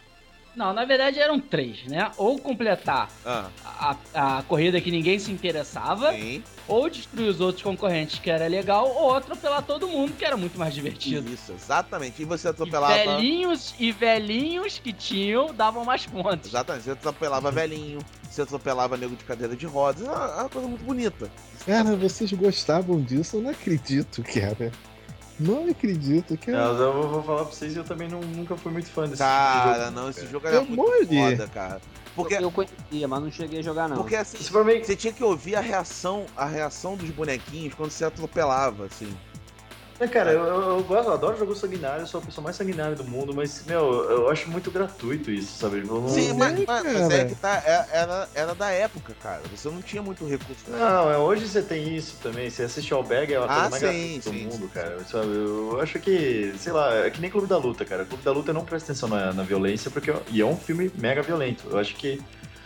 Não, na verdade eram três, né? Ou completar Ah, a, a corrida que ninguém se interessava, sim. ou destruir os outros concorrentes, que era legal, ou atropelar todo mundo, que era muito mais divertido. Isso, exatamente. E você E atropelava... velhinhos e velhinhos que tinham davam mais pontos. Exatamente, você atropelava velhinho, você atropelava nego de cadeira de rodas. É uma, é uma coisa muito bonita. Cara, vocês gostavam disso? Eu não acredito, cara. Não acredito, Não, cara. eu vou, vou falar pra vocês, eu também não, nunca fui muito fã desse Cara, tipo de jogo. não, esse cara. jogo era Eu muito morri. foda, cara. Porque, Eu conhecia, mas não cheguei a jogar não. porque assim, Se for meio... você tinha que ouvir a reação, a reação dos bonequinhos quando você atropelava, assim. É, cara, eu, eu, eu gosto, eu adoro jogo sanguinário, eu sou a pessoa mais sanguinária do mundo, mas, meu, eu acho muito gratuito isso, sabe? Eu não... Sim, mas, sei, mas, mas cara. é que tá, é- era, era da época, cara. Você não tinha muito recurso. Não, é, hoje você tem isso também. Você assiste ao Bag, é a coisa Ah, mais sim, gratuita do sim, mundo, sim, cara. Sabe? Eu acho que, sei lá, é que nem Clube da Luta, cara. Clube da Luta não presta atenção na, na violência, porque e é um filme mega violento. Eu acho que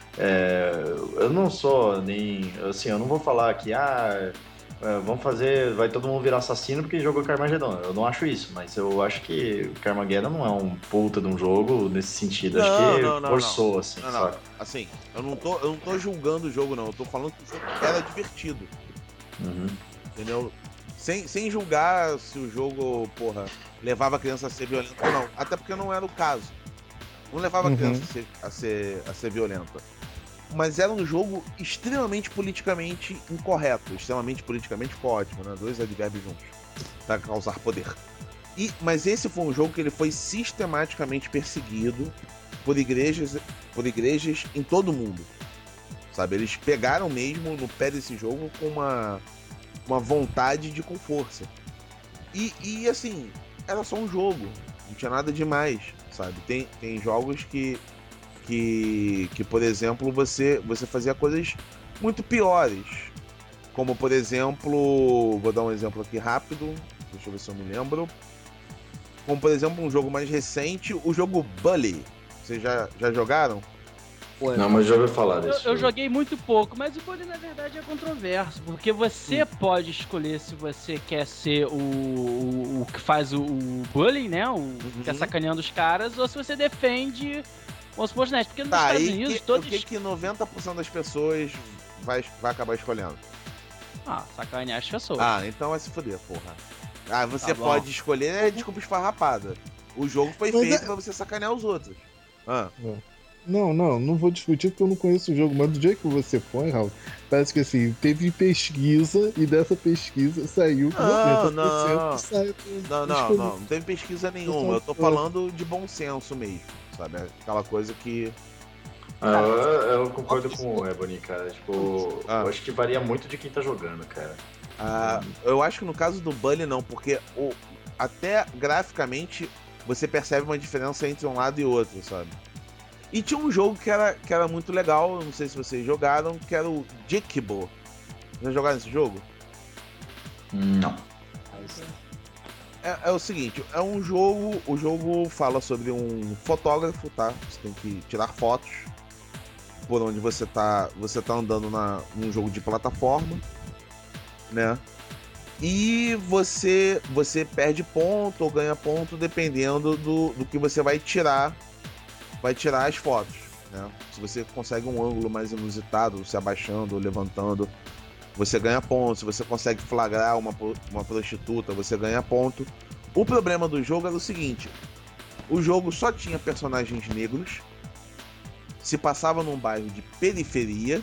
é, eu não sou nem, assim, eu não vou falar que ah, é, vamos fazer, vai todo mundo virar assassino porque jogou Carmageddon. Eu não acho isso, mas eu acho que Carmageddon não é um puta de um jogo nesse sentido. Acho Não, que não, não, forçou, não. assim, Não, não. sabe? Assim, eu não, tô, eu não tô julgando o jogo, não. Eu tô falando que o jogo era divertido. Uhum. Entendeu? Sem, sem julgar se o jogo, porra, levava a criança a ser violenta ou não. Até porque não era o caso. Não levava a Uhum. criança a ser, a, ser, a ser violenta. Mas era um jogo extremamente politicamente incorreto. Extremamente politicamente ficou ótimo, né? Dois advérbios juntos. Pra causar poder. E, mas esse foi um jogo que ele foi sistematicamente perseguido por igrejas, por igrejas em todo o mundo. Sabe? Eles pegaram mesmo no pé desse jogo com uma, uma vontade de com força. E, e assim, era só um jogo. Não tinha nada demais, sabe? Tem, tem jogos que, que, que, por exemplo, você, você fazia coisas muito piores. Como, por exemplo, vou dar um exemplo aqui rápido. Deixa eu ver se eu me lembro. Como, por exemplo, um jogo mais recente, o jogo Bully. Vocês já, já jogaram? Pô, Não, mas já ouviu falar Eu, desse eu jogo. joguei muito pouco, mas o bullying na verdade é controverso, porque você pode escolher se você quer ser o, o, o que faz o, o bullying, né? O que tá sacaneando os caras, ou se você defende os personagens. Porque nos Tá, Estados e Unidos que, todos. o que que noventa por cento das pessoas vai, vai acabar escolhendo? Ah, sacanear as pessoas. Ah, então vai se fuder, porra. Ah, você Tá bom. pode escolher é desculpa esfarrapada. O jogo foi Mas feito é- pra você sacanear os outros. Ah. Não, não, não vou discutir porque eu não conheço o jogo, mas do jeito que você põe, Raul, parece que assim, teve pesquisa e dessa pesquisa saiu que Não, noventa por cento não. sai do- Não, dos não, comuns. não. Não teve pesquisa nenhuma. Eu tô falando de bom senso mesmo, sabe? Aquela coisa que... Ah, eu, eu concordo com o Ebony, cara. Tipo, Ah. eu acho que varia muito de quem tá jogando, cara. Ah, eu acho que no caso do Bully não, porque o, até graficamente você percebe uma diferença entre um lado e outro, sabe? E tinha um jogo que era, que era muito legal, não sei se vocês jogaram, que era o Jikibo. Já jogaram esse jogo? Não. É, é o seguinte, é um jogo, o jogo fala sobre um fotógrafo, tá? Você tem que tirar fotos por onde você tá, você tá andando na, num jogo de plataforma, né? E você, você perde ponto ou ganha ponto dependendo do, do que você vai tirar, vai tirar as fotos, né? Se você consegue um ângulo mais inusitado, se abaixando ou levantando, você ganha ponto. Se você consegue flagrar uma, uma prostituta, você ganha ponto. O problema do jogo era o seguinte: o jogo só tinha personagens negros, se passava num bairro de periferia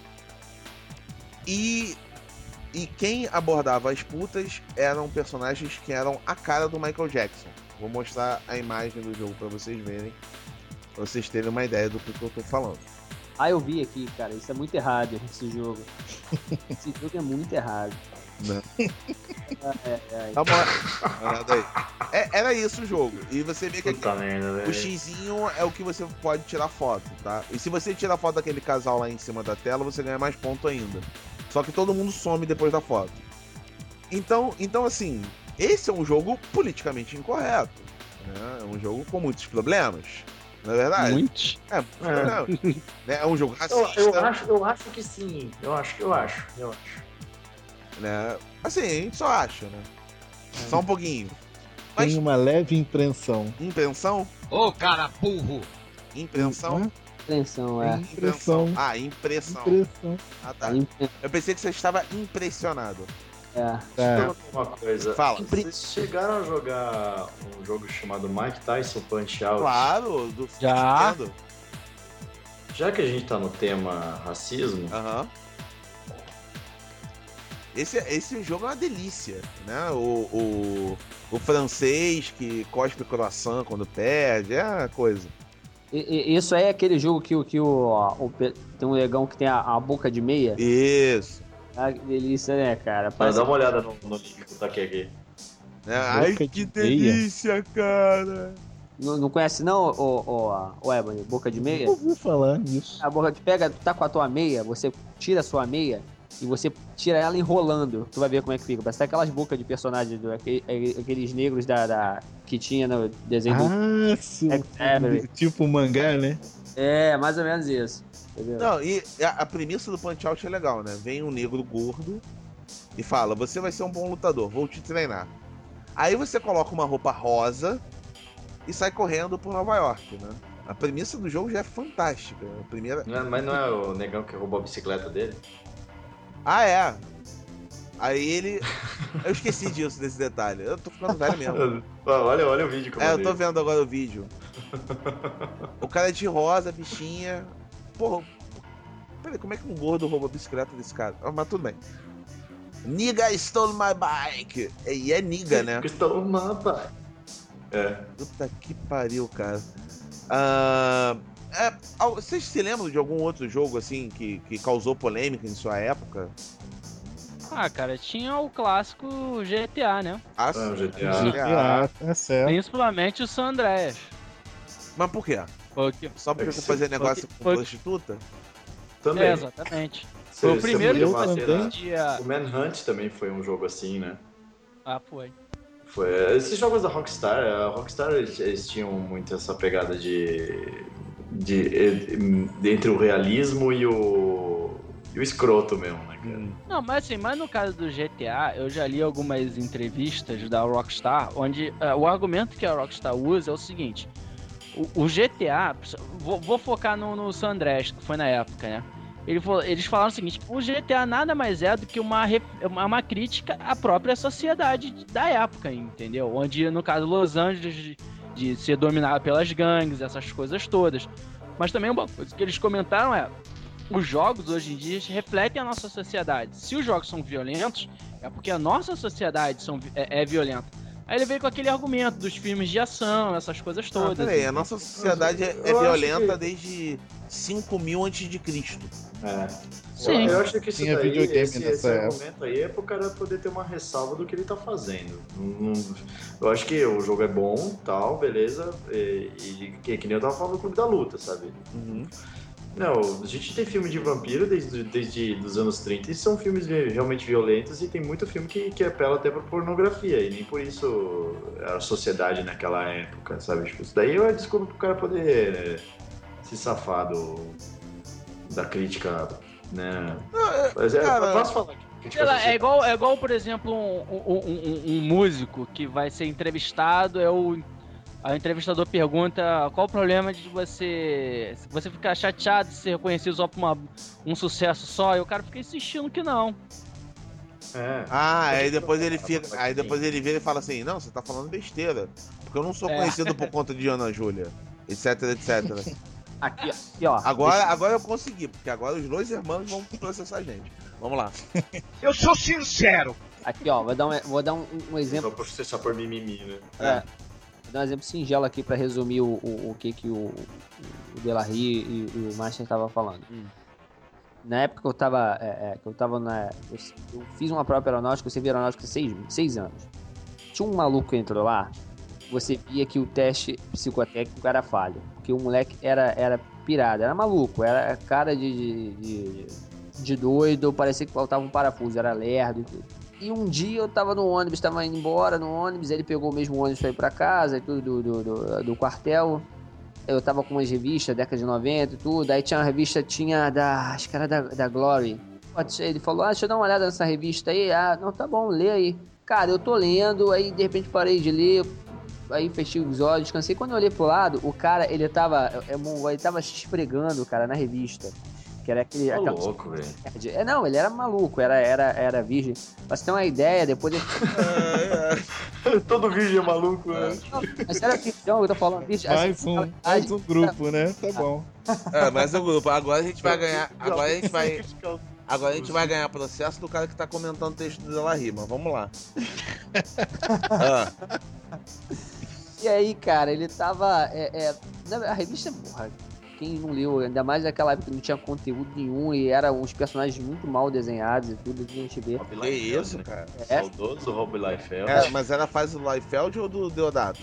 e, e quem abordava as putas eram personagens que eram a cara do Michael Jackson. Vou mostrar a imagem do jogo pra vocês verem, pra vocês terem uma ideia do que eu tô falando. Ah, eu vi aqui, cara. Isso é muito errado, esse jogo. Esse jogo é muito errado. Né? É, é, Tá bom. Olha daí. É, era isso o jogo. E você vê que aqui, Puta merda, o velho. xizinho é o que você pode tirar foto, tá? E se você tira foto daquele casal lá em cima da tela, você ganha mais ponto ainda. Só que todo mundo some depois da foto. Então, então assim, esse é um jogo politicamente incorreto, né? É um jogo com muitos problemas. Não é verdade? Muitos? É, é. Né? É um jogo Eu, racista. eu, acho, eu acho que sim. Eu acho, eu acho, eu acho. Né? Assim, a gente só acha, né? Só um pouquinho. Mas Tem uma leve impressão. impressão? Ô, cara burro! Impressão? Hã? Impressão, é. Impressão. Ah, impressão. Impressão. Ah, tá. Impre- Eu pensei que você estava impressionado. é. É. Uma coisa. Fala. Vocês chegaram a jogar um jogo chamado Mike Tyson Punch Out? Claro, do Já. Nintendo. Já que a gente tá no tema racismo, Aham. Esse, esse jogo é uma delícia, né? O, o, o francês que cospe croissant quando perde, é uma coisa. E- e- Isso aí é aquele jogo que, o- que o, o pe- tem um negão que tem a, a boca de meia. Isso. Ah, que delícia, né, cara? Mas Parece... dá uma olhada no, no link que tá aqui. aqui. Né? Ai, Boca que de meia. delícia, cara. Não, não conhece não, o, o, o Ebony? Boca de meia? Eu ouvi falar nisso. A boca, tu pega, tu tá com a tua meia, você tira a sua meia e você tira ela enrolando. Tu vai ver como é que fica. Parece aquelas bocas de personagens, do, aquele- aqueles negros da, da- que tinha no desenho do... Ah, sim. É, Tipo mangá, né? É, mais ou menos isso. Entendeu? Não, e a, a premissa do Punch Out é legal, né? Vem um negro gordo e fala: você vai ser um bom lutador, vou te treinar. Aí você coloca uma roupa rosa e sai correndo por Nova York, né? A premissa do jogo já é fantástica. A primeira... Não é- mas não é o negão que roubou a bicicleta dele? Ah, é. Aí ele... Eu esqueci disso, desse detalhe. Eu tô ficando velho mesmo. olha, olha o vídeo que eu É, eu mandei. tô vendo agora o vídeo. O cara é de rosa, bichinha. Porra, peraí, como é que um gordo rouba a bicicleta desse cara? Ah, mas tudo bem. Nigga stole my bike. E é nigga, né? Estou mapa. É. Puta que pariu, cara. Ah, é, al- vocês se lembram de algum outro jogo assim que, que causou polêmica em sua época? Ah, cara, tinha o clássico G T A, né? Ah, Ah, o G T A. G T A. Ah, tá certo. Principalmente o San Andreas. Mas por quê? Porque... Só porque É que você você- fazia negócio com foi- prostituta? Também. É, exatamente. Você- Foi o você primeiro podia que bater você na- podia... O Manhunt também foi um jogo assim, né? Ah, foi. Foi. Esses jogos da Rockstar, a Rockstar eles, eles tinham muito essa pegada de, de, de entre o realismo e o e o escroto mesmo, né, cara? Não, mas assim, mas no caso do G T A, eu já li algumas entrevistas da Rockstar, onde eh, o argumento que a Rockstar usa é o seguinte: o, o G T A, vou, vou focar no, no San Andreas, que foi na época, né? Ele falou- eles falaram o seguinte: o G T A nada mais é do que uma, ref- uma, uma crítica à própria sociedade da época, entendeu? Onde, no caso, Los Angeles de ser dominada pelas gangues, essas coisas todas. Mas também uma coisa que eles comentaram é, os jogos hoje em dia refletem a nossa sociedade. Se os jogos são violentos, é porque a nossa sociedade são, é, é violenta. Aí ele veio com aquele argumento dos filmes de ação, essas coisas todas. Ah, peraí, a nossa sociedade é, é violenta que... desde cinco mil antes de Cristo. É. Sim. Eu acho que isso Tinha daí, videogame esse, nessa esse época. argumento aí é pro cara poder ter uma ressalva do que ele tá fazendo. Não, não, eu acho que o jogo é bom, tal, beleza, e, e que, que nem eu tava falando do Clube da Luta, sabe? Uhum. Não, a gente tem filme de vampiro desde, desde os anos trinta e são filmes realmente violentos e tem muito filme que, que apela até pra pornografia e nem por isso a sociedade naquela época, sabe? Tipo, isso daí é desculpa pro cara poder se safar do, da crítica, né? Ah, Mas é, cara, posso falar aqui? Sei lá, é igual, é igual, por exemplo, um, um, um, um músico que vai ser entrevistado, é o... Aí o entrevistador pergunta qual o problema de você você ficar chateado de ser reconhecido só por uma, um sucesso só, e o cara fica insistindo que não. É. Ah, aí depois ele fica. Aí depois ele vira e fala assim, não, você tá falando besteira. Porque eu não sou É. conhecido por conta de Ana Júlia. Etc, etcétera. Aqui, aqui, ó. Agora, agora eu consegui, porque agora os dois irmãos vão processar a gente. Vamos lá. Eu sou sincero. Aqui, ó, vou dar um, vou dar um, um exemplo. Só processar por mimimi, né? É. Vou dar um exemplo singelo aqui pra resumir o, o, o que, que o, o Delarry e, e o Master estavam falando. Hum. Na época que eu tava. É, é, que eu tava na. Eu, eu fiz uma própria aeronáutica, eu servi aeronáutica há seis, seis anos. Tinha um maluco que entrou lá, você via que o teste psicotécnico era falho. Porque o moleque era, era pirado, era maluco, era cara de, de, de, de doido, parecia que faltava um parafuso, era lerdo e tudo. E um dia eu tava no ônibus, tava indo embora no ônibus, ele pegou o mesmo ônibus pra ir pra casa e tudo do, do, do, do quartel. Eu tava com umas revistas, década de noventa e tudo, aí tinha uma revista, tinha da, acho que era da, da Glory. Ele falou, ah, deixa eu dar uma olhada nessa revista aí. Ah, não, tá bom, lê aí. Cara, eu tô lendo, aí de repente parei de ler, aí fechei os olhos, descansei. Quando eu olhei pro lado, o cara, ele tava, ele tava se esfregando, cara, na revista. Que era aquele... Tá aquela... louco, velho. É, não, ele era maluco, era, era, era virgem. Pra você ter uma ideia, depois ele... Todo virgem é maluco, né? Não, mas era virgão, eu tô falando virgem. Mais assim, um, mais um grupo, né? Tá bom. É, mais um grupo. Agora a gente vai ganhar. Agora a gente vai. Agora a gente vai ganhar processo do cara que tá comentando o texto do Delarry, mas vamos lá. Ah. E aí, cara, ele tava... É, é, a revista, porra, quem não leu, ainda mais naquela época que não tinha conteúdo nenhum e eram uns personagens muito mal desenhados e tudo, que a gente vê. Que isso, cara? É. Saudoso Rob Liefeld. É, mas era a fase do Liefeld ou do Deodato?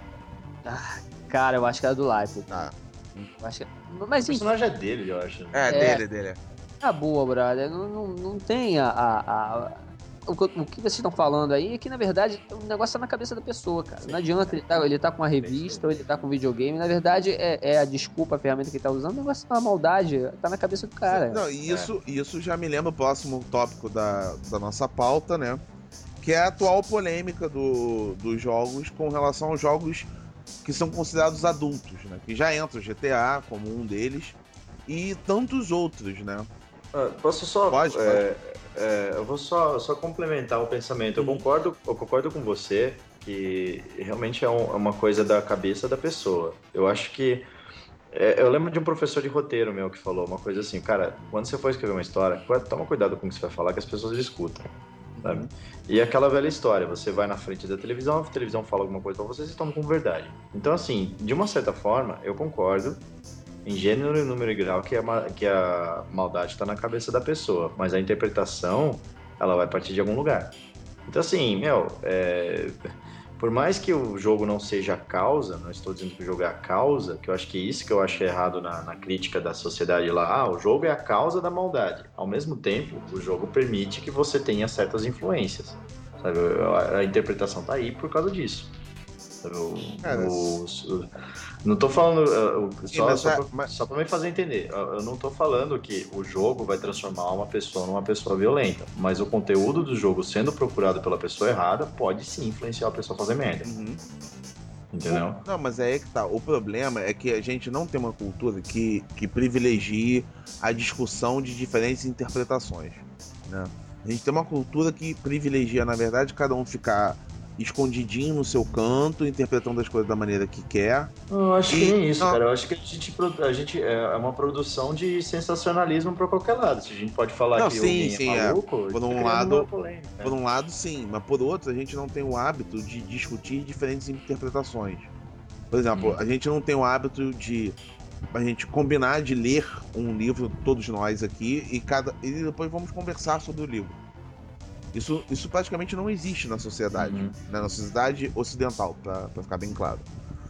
Ah, cara, eu acho que era do Life. Ah. Eu acho que... O Mas enfim, personagem é dele, eu acho. É, É. dele, dele. tá boa, brother. Não, não, não tem a... a, a... O que, o que vocês estão falando aí é que, na verdade, o negócio tá na cabeça da pessoa, cara. Não adianta ele tá, ele tá com uma revista ou ele tá com um videogame. Na verdade, é, é a desculpa, a ferramenta que ele tá usando. O negócio tá uma maldade, tá na cabeça do cara. Não, e isso, isso já me lembra o próximo tópico da, da nossa pauta, né? Que é a atual polêmica do, dos jogos com relação aos jogos que são considerados adultos, né? Que já entra o G T A como um deles e tantos outros, né? Ah, posso só... Pode, é, é, eu vou só, só complementar o pensamento. Eu concordo, eu concordo com você que realmente é, um, é uma coisa da cabeça da pessoa. Eu acho que... É, eu lembro de um professor de roteiro meu que falou uma coisa assim, cara, quando você for escrever uma história, toma cuidado com o que você vai falar, que as pessoas escutam. Sabe? E aquela velha história, você vai na frente da televisão, a televisão fala alguma coisa pra você, você toma como verdade. Então, assim, de uma certa forma, eu concordo em gênero, número e grau que a, que a maldade está na cabeça da pessoa, mas a interpretação, ela vai partir de algum lugar. Então, assim, meu, é... por mais que o jogo não seja a causa, não estou dizendo que o jogo é a causa, que eu acho que é isso que eu acho errado na, na crítica da sociedade lá, ah, o jogo é a causa da maldade. Ao mesmo tempo, o jogo permite que você tenha certas influências, sabe? A, a interpretação tá aí por causa disso. Sabe? O, Cara, o, o, não tô falando, uh, só, mas, só, mas... pra, só pra me fazer entender, eu não tô falando que o jogo vai transformar uma pessoa numa pessoa violenta, mas o conteúdo do jogo sendo procurado pela pessoa errada pode sim influenciar a pessoa a fazer merda. Uhum. Entendeu? Não, mas é aí que tá. O problema é que a gente não tem uma cultura que, que privilegie a discussão de diferentes interpretações, né? A gente tem uma cultura que privilegia, na verdade, cada um ficar escondidinho no seu canto, interpretando as coisas da maneira que quer. Eu acho E- que nem isso, não. cara. Eu acho que a gente, pro- a gente é uma produção de sensacionalismo pra qualquer lado. Se a gente pode falar Não, que sim, alguém sim, é é. maluco, a gente Por tá um criando lado- uma polêmica. Por um lado, sim, mas por outro, a gente não tem o hábito de discutir diferentes interpretações. Por exemplo, Hum. a gente não tem o hábito de a gente combinar de ler um livro, todos nós aqui, e, cada, e depois vamos conversar sobre o livro. Isso, isso praticamente não existe na sociedade, Uhum. né, na sociedade ocidental, pra, pra ficar bem claro.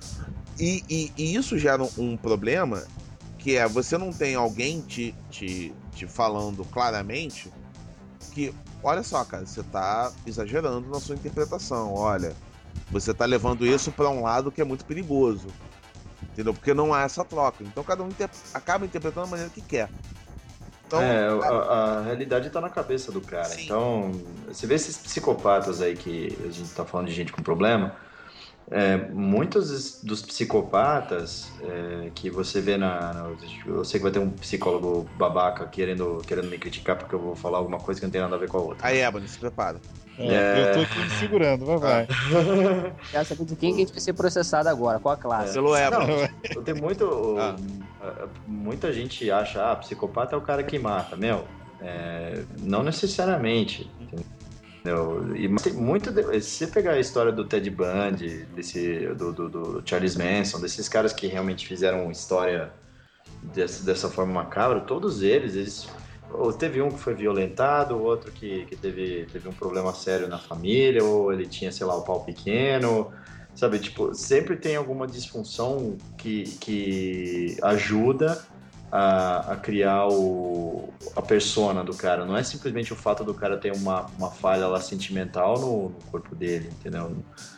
E, e- e isso gera um, um problema, que é você não tem alguém te, te, te falando claramente que, olha só, cara, você tá exagerando na sua interpretação, olha, você tá levando isso pra um lado que é muito perigoso, entendeu? Porque não há essa troca. Então cada um inter- acaba interpretando da maneira que quer. Então, É, a, a realidade tá na cabeça do cara. Sim. Então, você vê esses psicopatas aí que a gente tá falando de gente com problema. É, muitos dos psicopatas é, que você vê na, na. Eu sei que vai ter um psicólogo babaca querendo, querendo me criticar porque eu vou falar alguma coisa que não tem nada a ver com a outra. aí, Ebony, se prepara. É, É. Eu tô aqui me segurando, vai, vai. Quero saber de quem que a gente vai ser processado agora, qual a classe. Pelo Ebony. Não, tem muito. Ah. uh, Muita gente acha, ah, psicopata é o cara que mata. Meu, é, não necessariamente. Entendeu? E, mas tem muito. de- Se você pegar a história do Ted Bundy, desse, do, do, do Charles Manson, desses caras que realmente fizeram história dessa, dessa forma macabra, todos eles, eles. Ou teve um que foi violentado, outro que, que teve, teve um problema sério na família, ou ele tinha, sei lá, o pau pequeno. Sabe, tipo, sempre tem alguma disfunção que, que ajuda a, a criar o, a persona do cara. Não é simplesmente o fato do cara ter uma, uma falha lá sentimental no, no corpo dele, entendeu?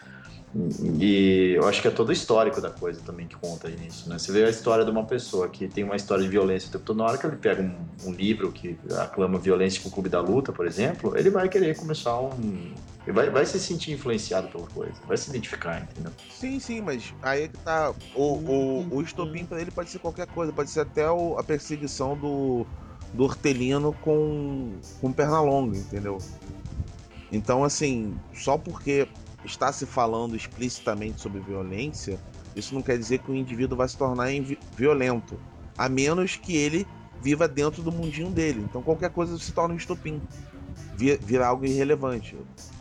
E eu acho que é todo o histórico da coisa também que conta aí nisso, né? Você vê a história de uma pessoa que tem uma história de violência o tempo todo, na hora que ele pega um, um livro que aclama violência, tipo o Clube da Luta, por exemplo, ele vai querer começar um... Ele vai, vai se sentir influenciado pela coisa, vai se identificar, entendeu? Sim, sim, mas aí é que tá. O, o, o estopim pra ele pode ser qualquer coisa, pode ser até o- a perseguição do, do hortelino com, com perna longa, entendeu? Então, assim, só porque está se falando explicitamente sobre violência, isso não quer dizer que o indivíduo vai se tornar invi- violento, a menos que ele viva dentro do mundinho dele. Então, qualquer coisa se torna um estopim, vi- vira algo irrelevante.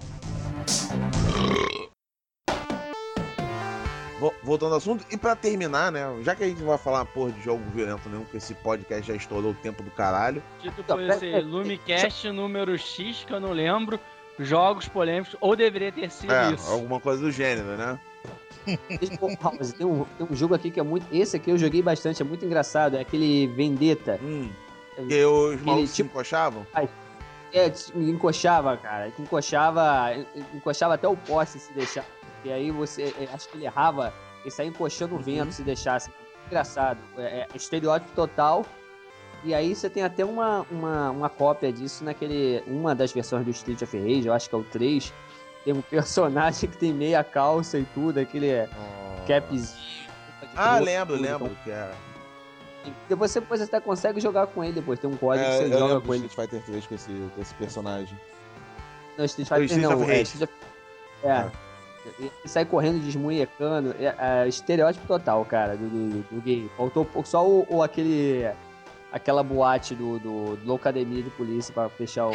Vo- Voltando ao assunto, e pra terminar, né? Já que a gente não vai falar porra de jogo violento nenhum, porque esse podcast já estourou o tempo do caralho. O título Não, foi pera- esse pera- Lumicast número X, que eu não lembro. Jogos polêmicos, ou deveria ter sido É, isso. alguma coisa do gênero, né? Deixa eu- House, tem, um, tem um jogo aqui que é muito. Esse aqui eu joguei bastante, é muito engraçado. É aquele Vendetta. Hum. Que os malucos se tipo- encoxavam? É, te- encoxava, cara. Encoxava. Encoxava até o poste se deixar. E aí você. é, Acho que ele errava e saía encoxando o vento se deixasse. Engraçado. É, é estereótipo total. E aí você tem até uma, uma, uma cópia disso naquele. Uma das versões do Street of Rage, eu acho que é o três. Tem um personagem que tem meia calça e tudo, aquele é, capzinho. Ah, tudo, lembro, tudo. lembro que era. Depois você, depois você até consegue jogar com ele depois. Tem um código que É, você eu joga lembro com do ele. Street Fighter três com esse, com esse personagem. Não, Street Foi Fighter Street não. of É, Rage. Street of... é. Ele sai correndo, desmunhecando. É, é estereótipo total, cara, do, do, do game. Faltou só o, o aquele. Aquela boate do, do, do Academia de Polícia pra fechar o.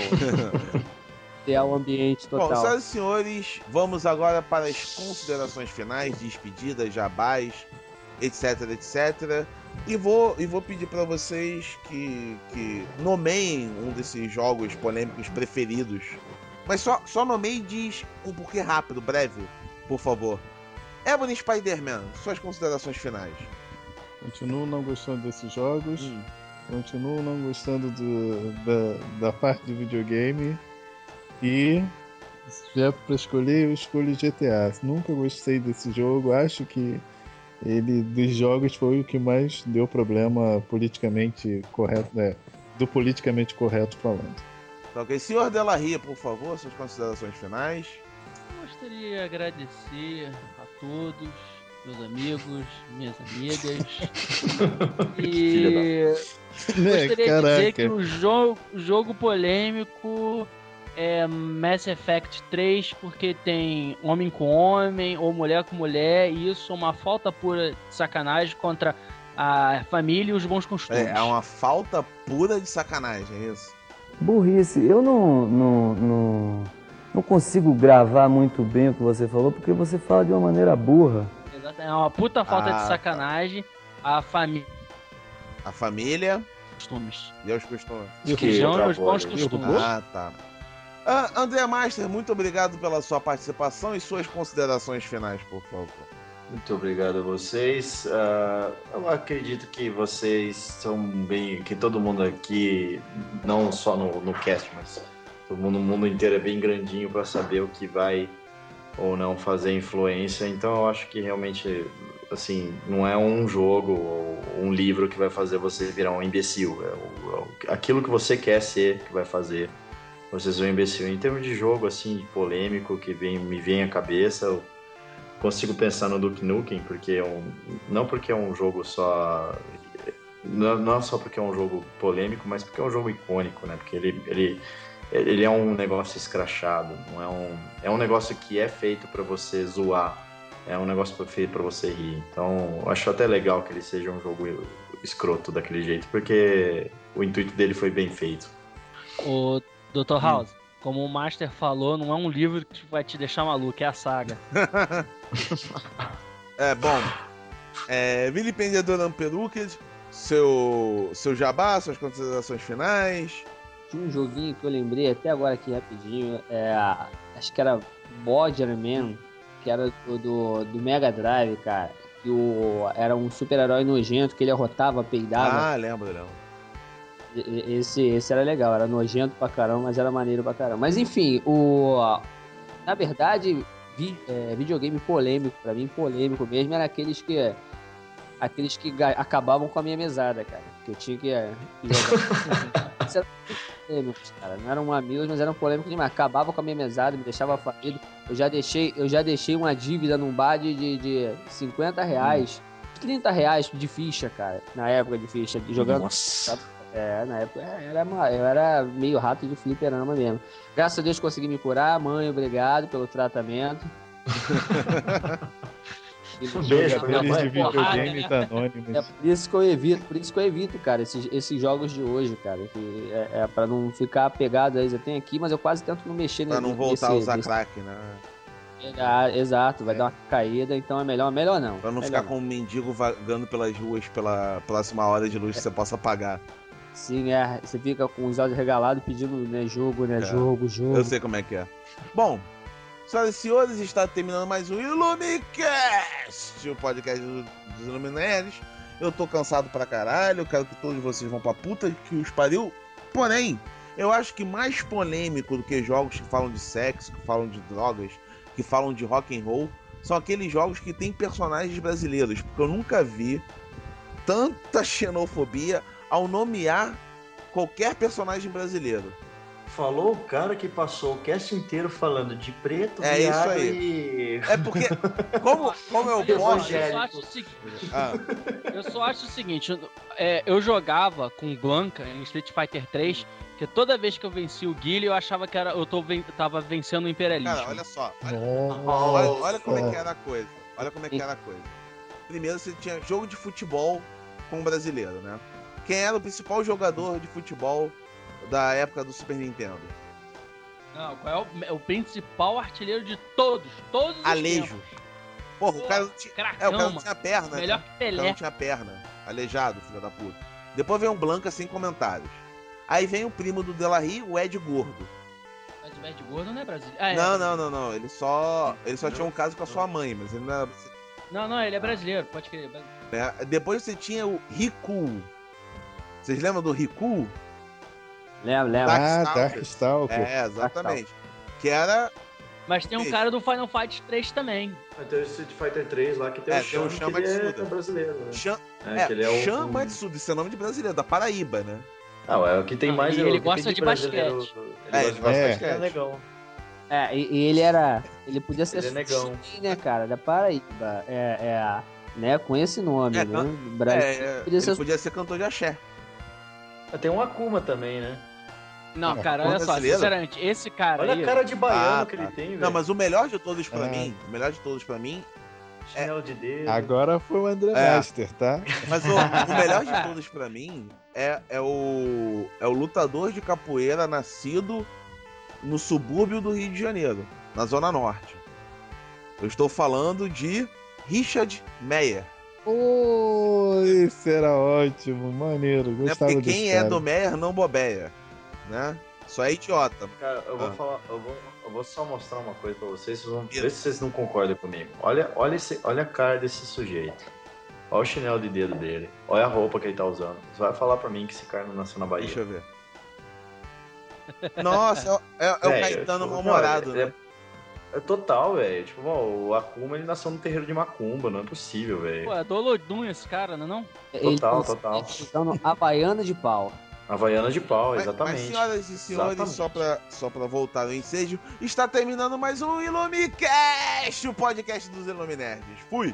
criar o ambiente Bom, total. senhoras e senhores, vamos agora para as considerações finais, despedidas, jabás, etc, etcétera. E vou, e vou pedir para vocês que, que nomeiem um desses jogos polêmicos preferidos. Mas só, só nomeie e diz um porquê rápido, breve, por favor. Ebony Spider-Man, suas considerações finais. Continuo não gostando desses jogos. Hum. Continuo não gostando do, da, da parte de videogame. E se tiver pra escolher, eu escolho G T A. Nunca gostei desse jogo. Acho que ele, dos jogos, foi o que mais deu problema politicamente correto, né? Do politicamente correto falando. Tá ok? Senhor Delarria, por favor, suas considerações finais. Gostaria de agradecer a todos, meus amigos, minhas amigas. E Né, gostaria de dizer caraca. que o jogo, o jogo polêmico é Mass Effect três porque tem homem com homem ou mulher com mulher, e isso é uma falta pura de sacanagem contra a família e os bons costumes. É, é uma falta pura de sacanagem, é isso? Burrice, eu não, não, não, não consigo gravar muito bem o que você falou, porque você fala de uma maneira burra. Exato, é uma puta falta Ah, de sacanagem a família. A família Costumes. e os costumes. E os bons costumes. Ah, tá. Ah, André Master, muito obrigado pela sua participação e suas considerações finais, por favor. Muito obrigado a vocês. Uh, eu acredito que vocês são bem. Que todo mundo aqui, não só no, no cast, mas todo mundo, o mundo inteiro é bem grandinho para saber o que vai ou não fazer influência. Então eu acho que realmente, assim, não é um jogo ou um livro que vai fazer você virar um imbecil. É, o, é aquilo que você quer ser que vai fazer você ser um imbecil. Em termos de jogo, assim, polêmico, que vem, me vem à cabeça, eu consigo pensar no Duke Nukem, porque é um, não porque é um jogo só, não, não só porque é um jogo polêmico, mas porque é um jogo icônico, né? Porque ele, ele, ele é um negócio escrachado, não é um, é um negócio que é feito para você zoar, é um negócio feito para você rir. Então, eu acho até legal que ele seja um jogo escroto daquele jeito, porque o intuito dele foi bem feito. O doutor House, hum. como o Master falou, não é um livro que vai te deixar maluco, é a saga. É, bom. É, Vilipendedor Amperucid, seu, seu jabá, suas considerações finais. Tinha um joguinho que eu lembrei até agora aqui rapidinho, é, acho que era Borderman, que era do, do, do Mega Drive, cara. Que o, era um super-herói nojento, que ele arrotava, peidava. Ah, lembro, lembro. Esse, esse era legal, era nojento pra caramba, mas era maneiro pra caramba. Mas enfim, o, na verdade, vi, é, videogame polêmico, pra mim polêmico mesmo, era aqueles que aqueles que acabavam com a minha mesada, cara. Que eu tinha que, que jogar. Isso era polêmicos, cara. Não eram amigos, mas eram polêmicos demais. Acabava com a minha mesada, me deixava falido. Eu já deixei, eu já deixei uma dívida num bar de, de, de cinquenta reais, hum. trinta reais de ficha, cara. Na época de ficha, de jogando. Nossa. É, na época era, eu era meio rato de fliperama mesmo. Graças a Deus consegui me curar. Mãe, obrigado pelo tratamento. Um beijo pra minha mãe. De videogame tá anônimo. É por isso que eu evito, por isso que eu evito, cara, esses, esses jogos de hoje, cara. Que é, é pra não ficar apegado a eles. Eu tenho aqui, mas eu quase tento não mexer Pra nesse, não voltar nesse, a usar nesse... crack, né? É, exato, vai é. dar uma caída, então é melhor, melhor não. Pra não melhor ficar não. com um mendigo vagando pelas ruas pela próxima hora de luz que é. você possa pagar. Sim, é. Você fica com os olhos regalados pedindo, né, jogo, né, é. jogo, jogo. Eu sei como é que é. Bom, senhoras e senhores, está terminando mais um Ilumicast, o podcast dos Iluminares. Eu tô cansado pra caralho, eu quero que todos vocês vão pra puta que os pariu. Porém, eu acho que mais polêmico do que jogos que falam de sexo, que falam de drogas, que falam de rock and roll, são aqueles jogos que tem personagens brasileiros, porque eu nunca vi tanta xenofobia ao nomear qualquer personagem brasileiro. Falou o cara que passou o cast inteiro falando de preto, é isso aí. E... É porque, como, como eu posso... Eu só acho o seguinte, ah. eu só acho o seguinte é, eu jogava com Blanca em Street Fighter três, que toda vez que eu venci o Guile, eu achava que era, eu tô, tava vencendo o imperialismo. Cara, olha só. Olha, olha, olha como é que era a coisa. Olha como é que era a coisa. Primeiro você tinha jogo de futebol com o brasileiro, né? Quem era o principal jogador de futebol da época do Super Nintendo? Não, qual é o, o principal artilheiro de todos? Todos os Alejo. tempos. Porra, Pô, o cara não tinha, cracão, é, o cara não tinha perna. Melhor né? que Pelé. O cara não tinha perna. Aleijado, filho da puta. Depois vem um Blanca sem comentários. Aí vem o primo do Delarry, o Ed Gordo. Mas o Ed Gordo não é brasileiro. Ah, é não, brasileiro. não, não, não. Ele só, ele só tinha um caso com a sua mãe, mas ele não era... Não, não, ele é brasileiro, pode crer. É, depois você tinha o Riku. Vocês lembram do Riku? Lembro, lembro. Ah, Darkstalker. É, exatamente. Que era... Mas tem um Esse. cara do Final Fight três também. Tem o Street Fighter três lá que tem é, o Shan, Shan que ele é brasileiro. Né? Shan, é, é, que ele é o... Shan Matsuda, esse é nome de brasileiro, da Paraíba, né? Não, é o que tem mais... E ele gosta de, de basquete. Ele é, gosta de basquete. É, é legal. É, e, e ele era... Ele podia ser... Ele é negão. Né, cara, da Paraíba. É, é, né, com esse nome, é, né? Brasil, é, podia, ser... podia ser cantor de axé. Tem um Akuma também, né? Não, É, cara, porra olha só, brasileira. sinceramente, esse cara Olha aí... a cara de baiano Ah, que tá. ele tem, velho. Não, mas o melhor de todos pra É. mim, o melhor de todos pra mim, Chinelo de dedo. Agora foi o André É. Master, tá? mas o, o melhor de todos pra mim é, é o é o lutador de capoeira nascido no subúrbio do Rio de Janeiro, na Zona Norte. Eu estou falando de Richard Meyer. Pô, esse era ótimo, maneiro. Né? Gostava Porque desse quem é cara. do Meyer não bobeia, né? Só é idiota. Cara, eu vou Ah. falar, eu vou, eu vou só mostrar uma coisa pra vocês, vocês vão ver se vocês não concordam comigo. Olha, olha, esse, olha a cara desse sujeito. Olha o chinelo de dedo dele. Olha a roupa que ele tá usando. Você vai falar pra mim que esse cara não nasceu na Bahia. Deixa eu ver. Nossa, é, é- é o Velho, Caetano tipo, mal-humorado, não, é- né? É total, velho. Tipo, bom, o Akuma ele nasceu no terreiro de Macumba, não é possível, velho. Pô, é Dolodum esse cara, não é não? Total, total. Então, Havaiana de pau. Havaiana de pau, Mas- exatamente. Mas, senhoras e senhores, Exatamente. só pra, só pra voltar ao ensejo, está terminando mais um Ilumicast, o podcast dos Iluminerds. Fui!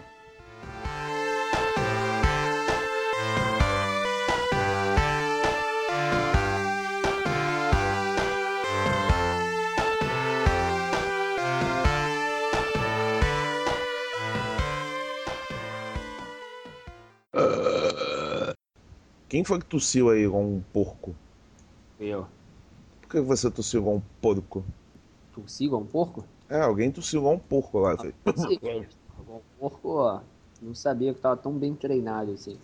Quem foi que tossiu aí igual um porco? Eu. Por que você tossiu igual um porco? Tossi igual um porco? É, alguém tossiu igual um porco lá. assim. Tossi igual um porco, ó. Não sabia que tava tão bem treinado assim.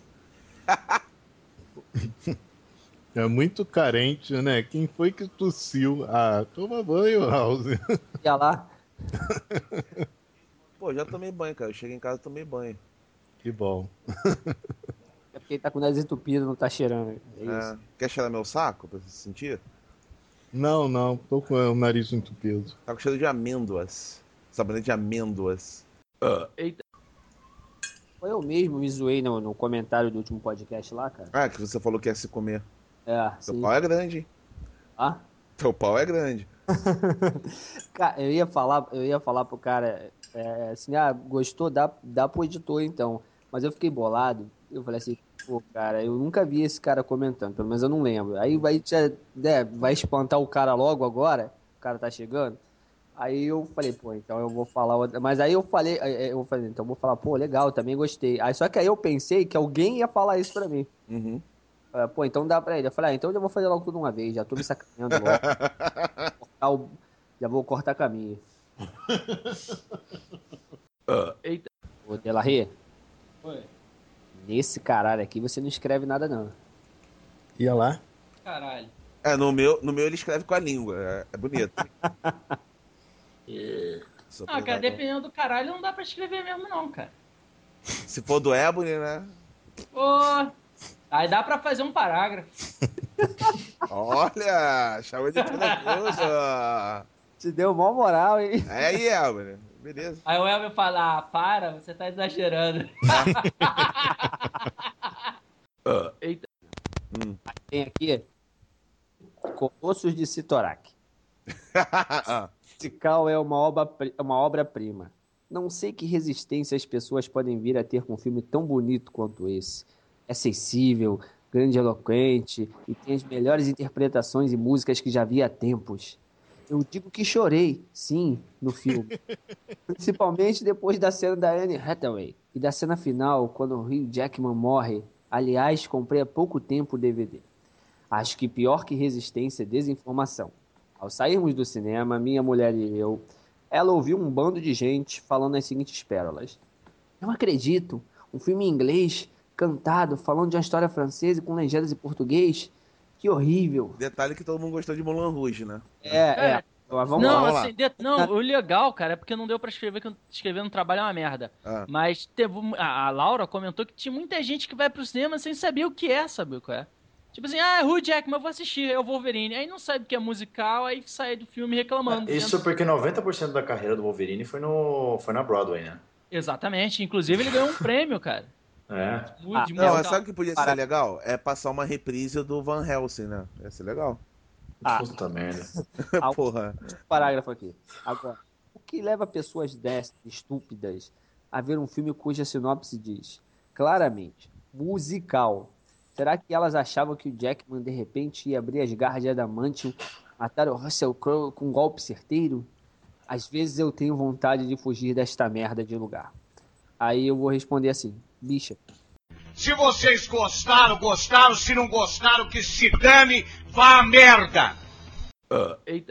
É muito carente, né? Quem foi que tossiu? Ah, toma banho, House. Ia lá. Pô, já tomei banho, cara. Eu cheguei em casa e tomei banho. Que bom. É porque ele tá com o nariz entupido, não tá cheirando. É isso. É, quer cheirar meu saco pra você sentir? Não, não, tô com o nariz entupido. Tá com cheiro de amêndoas. Sabonete de amêndoas. Eita. Foi eu mesmo me zoei no, no comentário do último podcast lá, cara. Ah, que você falou que ia se comer. É, Teu sim. pau é grande, hein? Ah? Teu pau é grande. Cara, eu ia falar, eu ia falar pro cara é, assim, ah, gostou, dá, dá pro editor então. Mas eu fiquei bolado. Eu falei assim, pô, cara, eu nunca vi esse cara comentando, pelo menos eu não lembro. Aí vai, te- né, vai espantar o cara logo agora, o cara tá chegando. Aí eu falei, pô, então eu vou falar outra. Mas aí eu falei, eu falei, então eu vou falar, pô, legal, também gostei. Aí só que aí eu pensei que alguém ia falar isso pra mim. Uhum. Ah, pô, então dá pra ele. Eu falei, ah, então eu já vou fazer logo tudo uma vez, já tô me sacaneando logo. Cortar o- Já vou cortar caminho. Eita. Ô, Delarry, Oi. nesse caralho aqui você não escreve nada não. Ia lá? Caralho. É, no meu, no meu ele escreve com a língua. É, é bonito. Sou Ah, cara, pesado. dependendo do caralho, não dá pra escrever mesmo não, cara. Se for do Ebony, né? Pô, aí dá pra fazer um parágrafo. Olha, chamou de coisa. Te deu mó moral, hein? É aí, Ebony. Beleza. Aí o Elber fala, ah, para, você tá exagerando. Eita. Hum. Tem aqui Colossos de Sitorak. Ah, Musical é uma obra, uma obra-prima. Não sei que resistência as pessoas podem vir a ter com um filme tão bonito quanto esse. É sensível, grandiloquente e tem as melhores interpretações e músicas que já vi há tempos. Eu digo que chorei, sim, no filme. Principalmente depois da cena da Anne Hathaway e da cena final, quando o Hugh Jackman morre. Aliás, comprei há pouco tempo o D V D. Acho que pior que resistência é desinformação. Ao sairmos do cinema, minha mulher e eu, ela ouviu um bando de gente falando as seguintes pérolas. Não acredito, um filme em inglês, cantado, falando de uma história francesa e com legendas em português? Que horrível. detalhe que todo mundo gostou de Moulin Rouge, né? É, é. Mas vamos não, lá. vamos lá. assim, de- não, o legal, cara, é porque não deu pra escrever, que eu- escrever no trabalho é uma merda. Ah. Mas teve, um- a, a Laura comentou que tinha muita gente que vai pro cinema sem saber o que é, sabe o que é? Tipo assim, ah, Hugh Jackman, eu vou assistir, é o Wolverine. Aí não sabe o que é musical, aí sai do filme reclamando. Isso dizendo- porque noventa por cento da carreira do Wolverine foi, no, foi na Broadway, né? Exatamente, inclusive ele ganhou um prêmio, cara. É. De Ah, musical. Não, mas sabe o que podia ser Para- legal? É passar uma reprise do Van Helsing, né? Ia ser legal. Ah. Puta merda. Ah, Porra. parágrafo aqui. Agora, o que leva pessoas dessas, estúpidas, a ver um filme cuja sinopse diz claramente musical, Será que elas achavam que o Jackman de repente ia abrir as garras de Adamantium, matar o Russell Crowe com um golpe certeiro? Às vezes eu tenho vontade de fugir desta merda de lugar. Aí eu vou responder assim, bicha. Se vocês gostaram, gostaram. Se não gostaram, que se dane, vá à merda. Eita.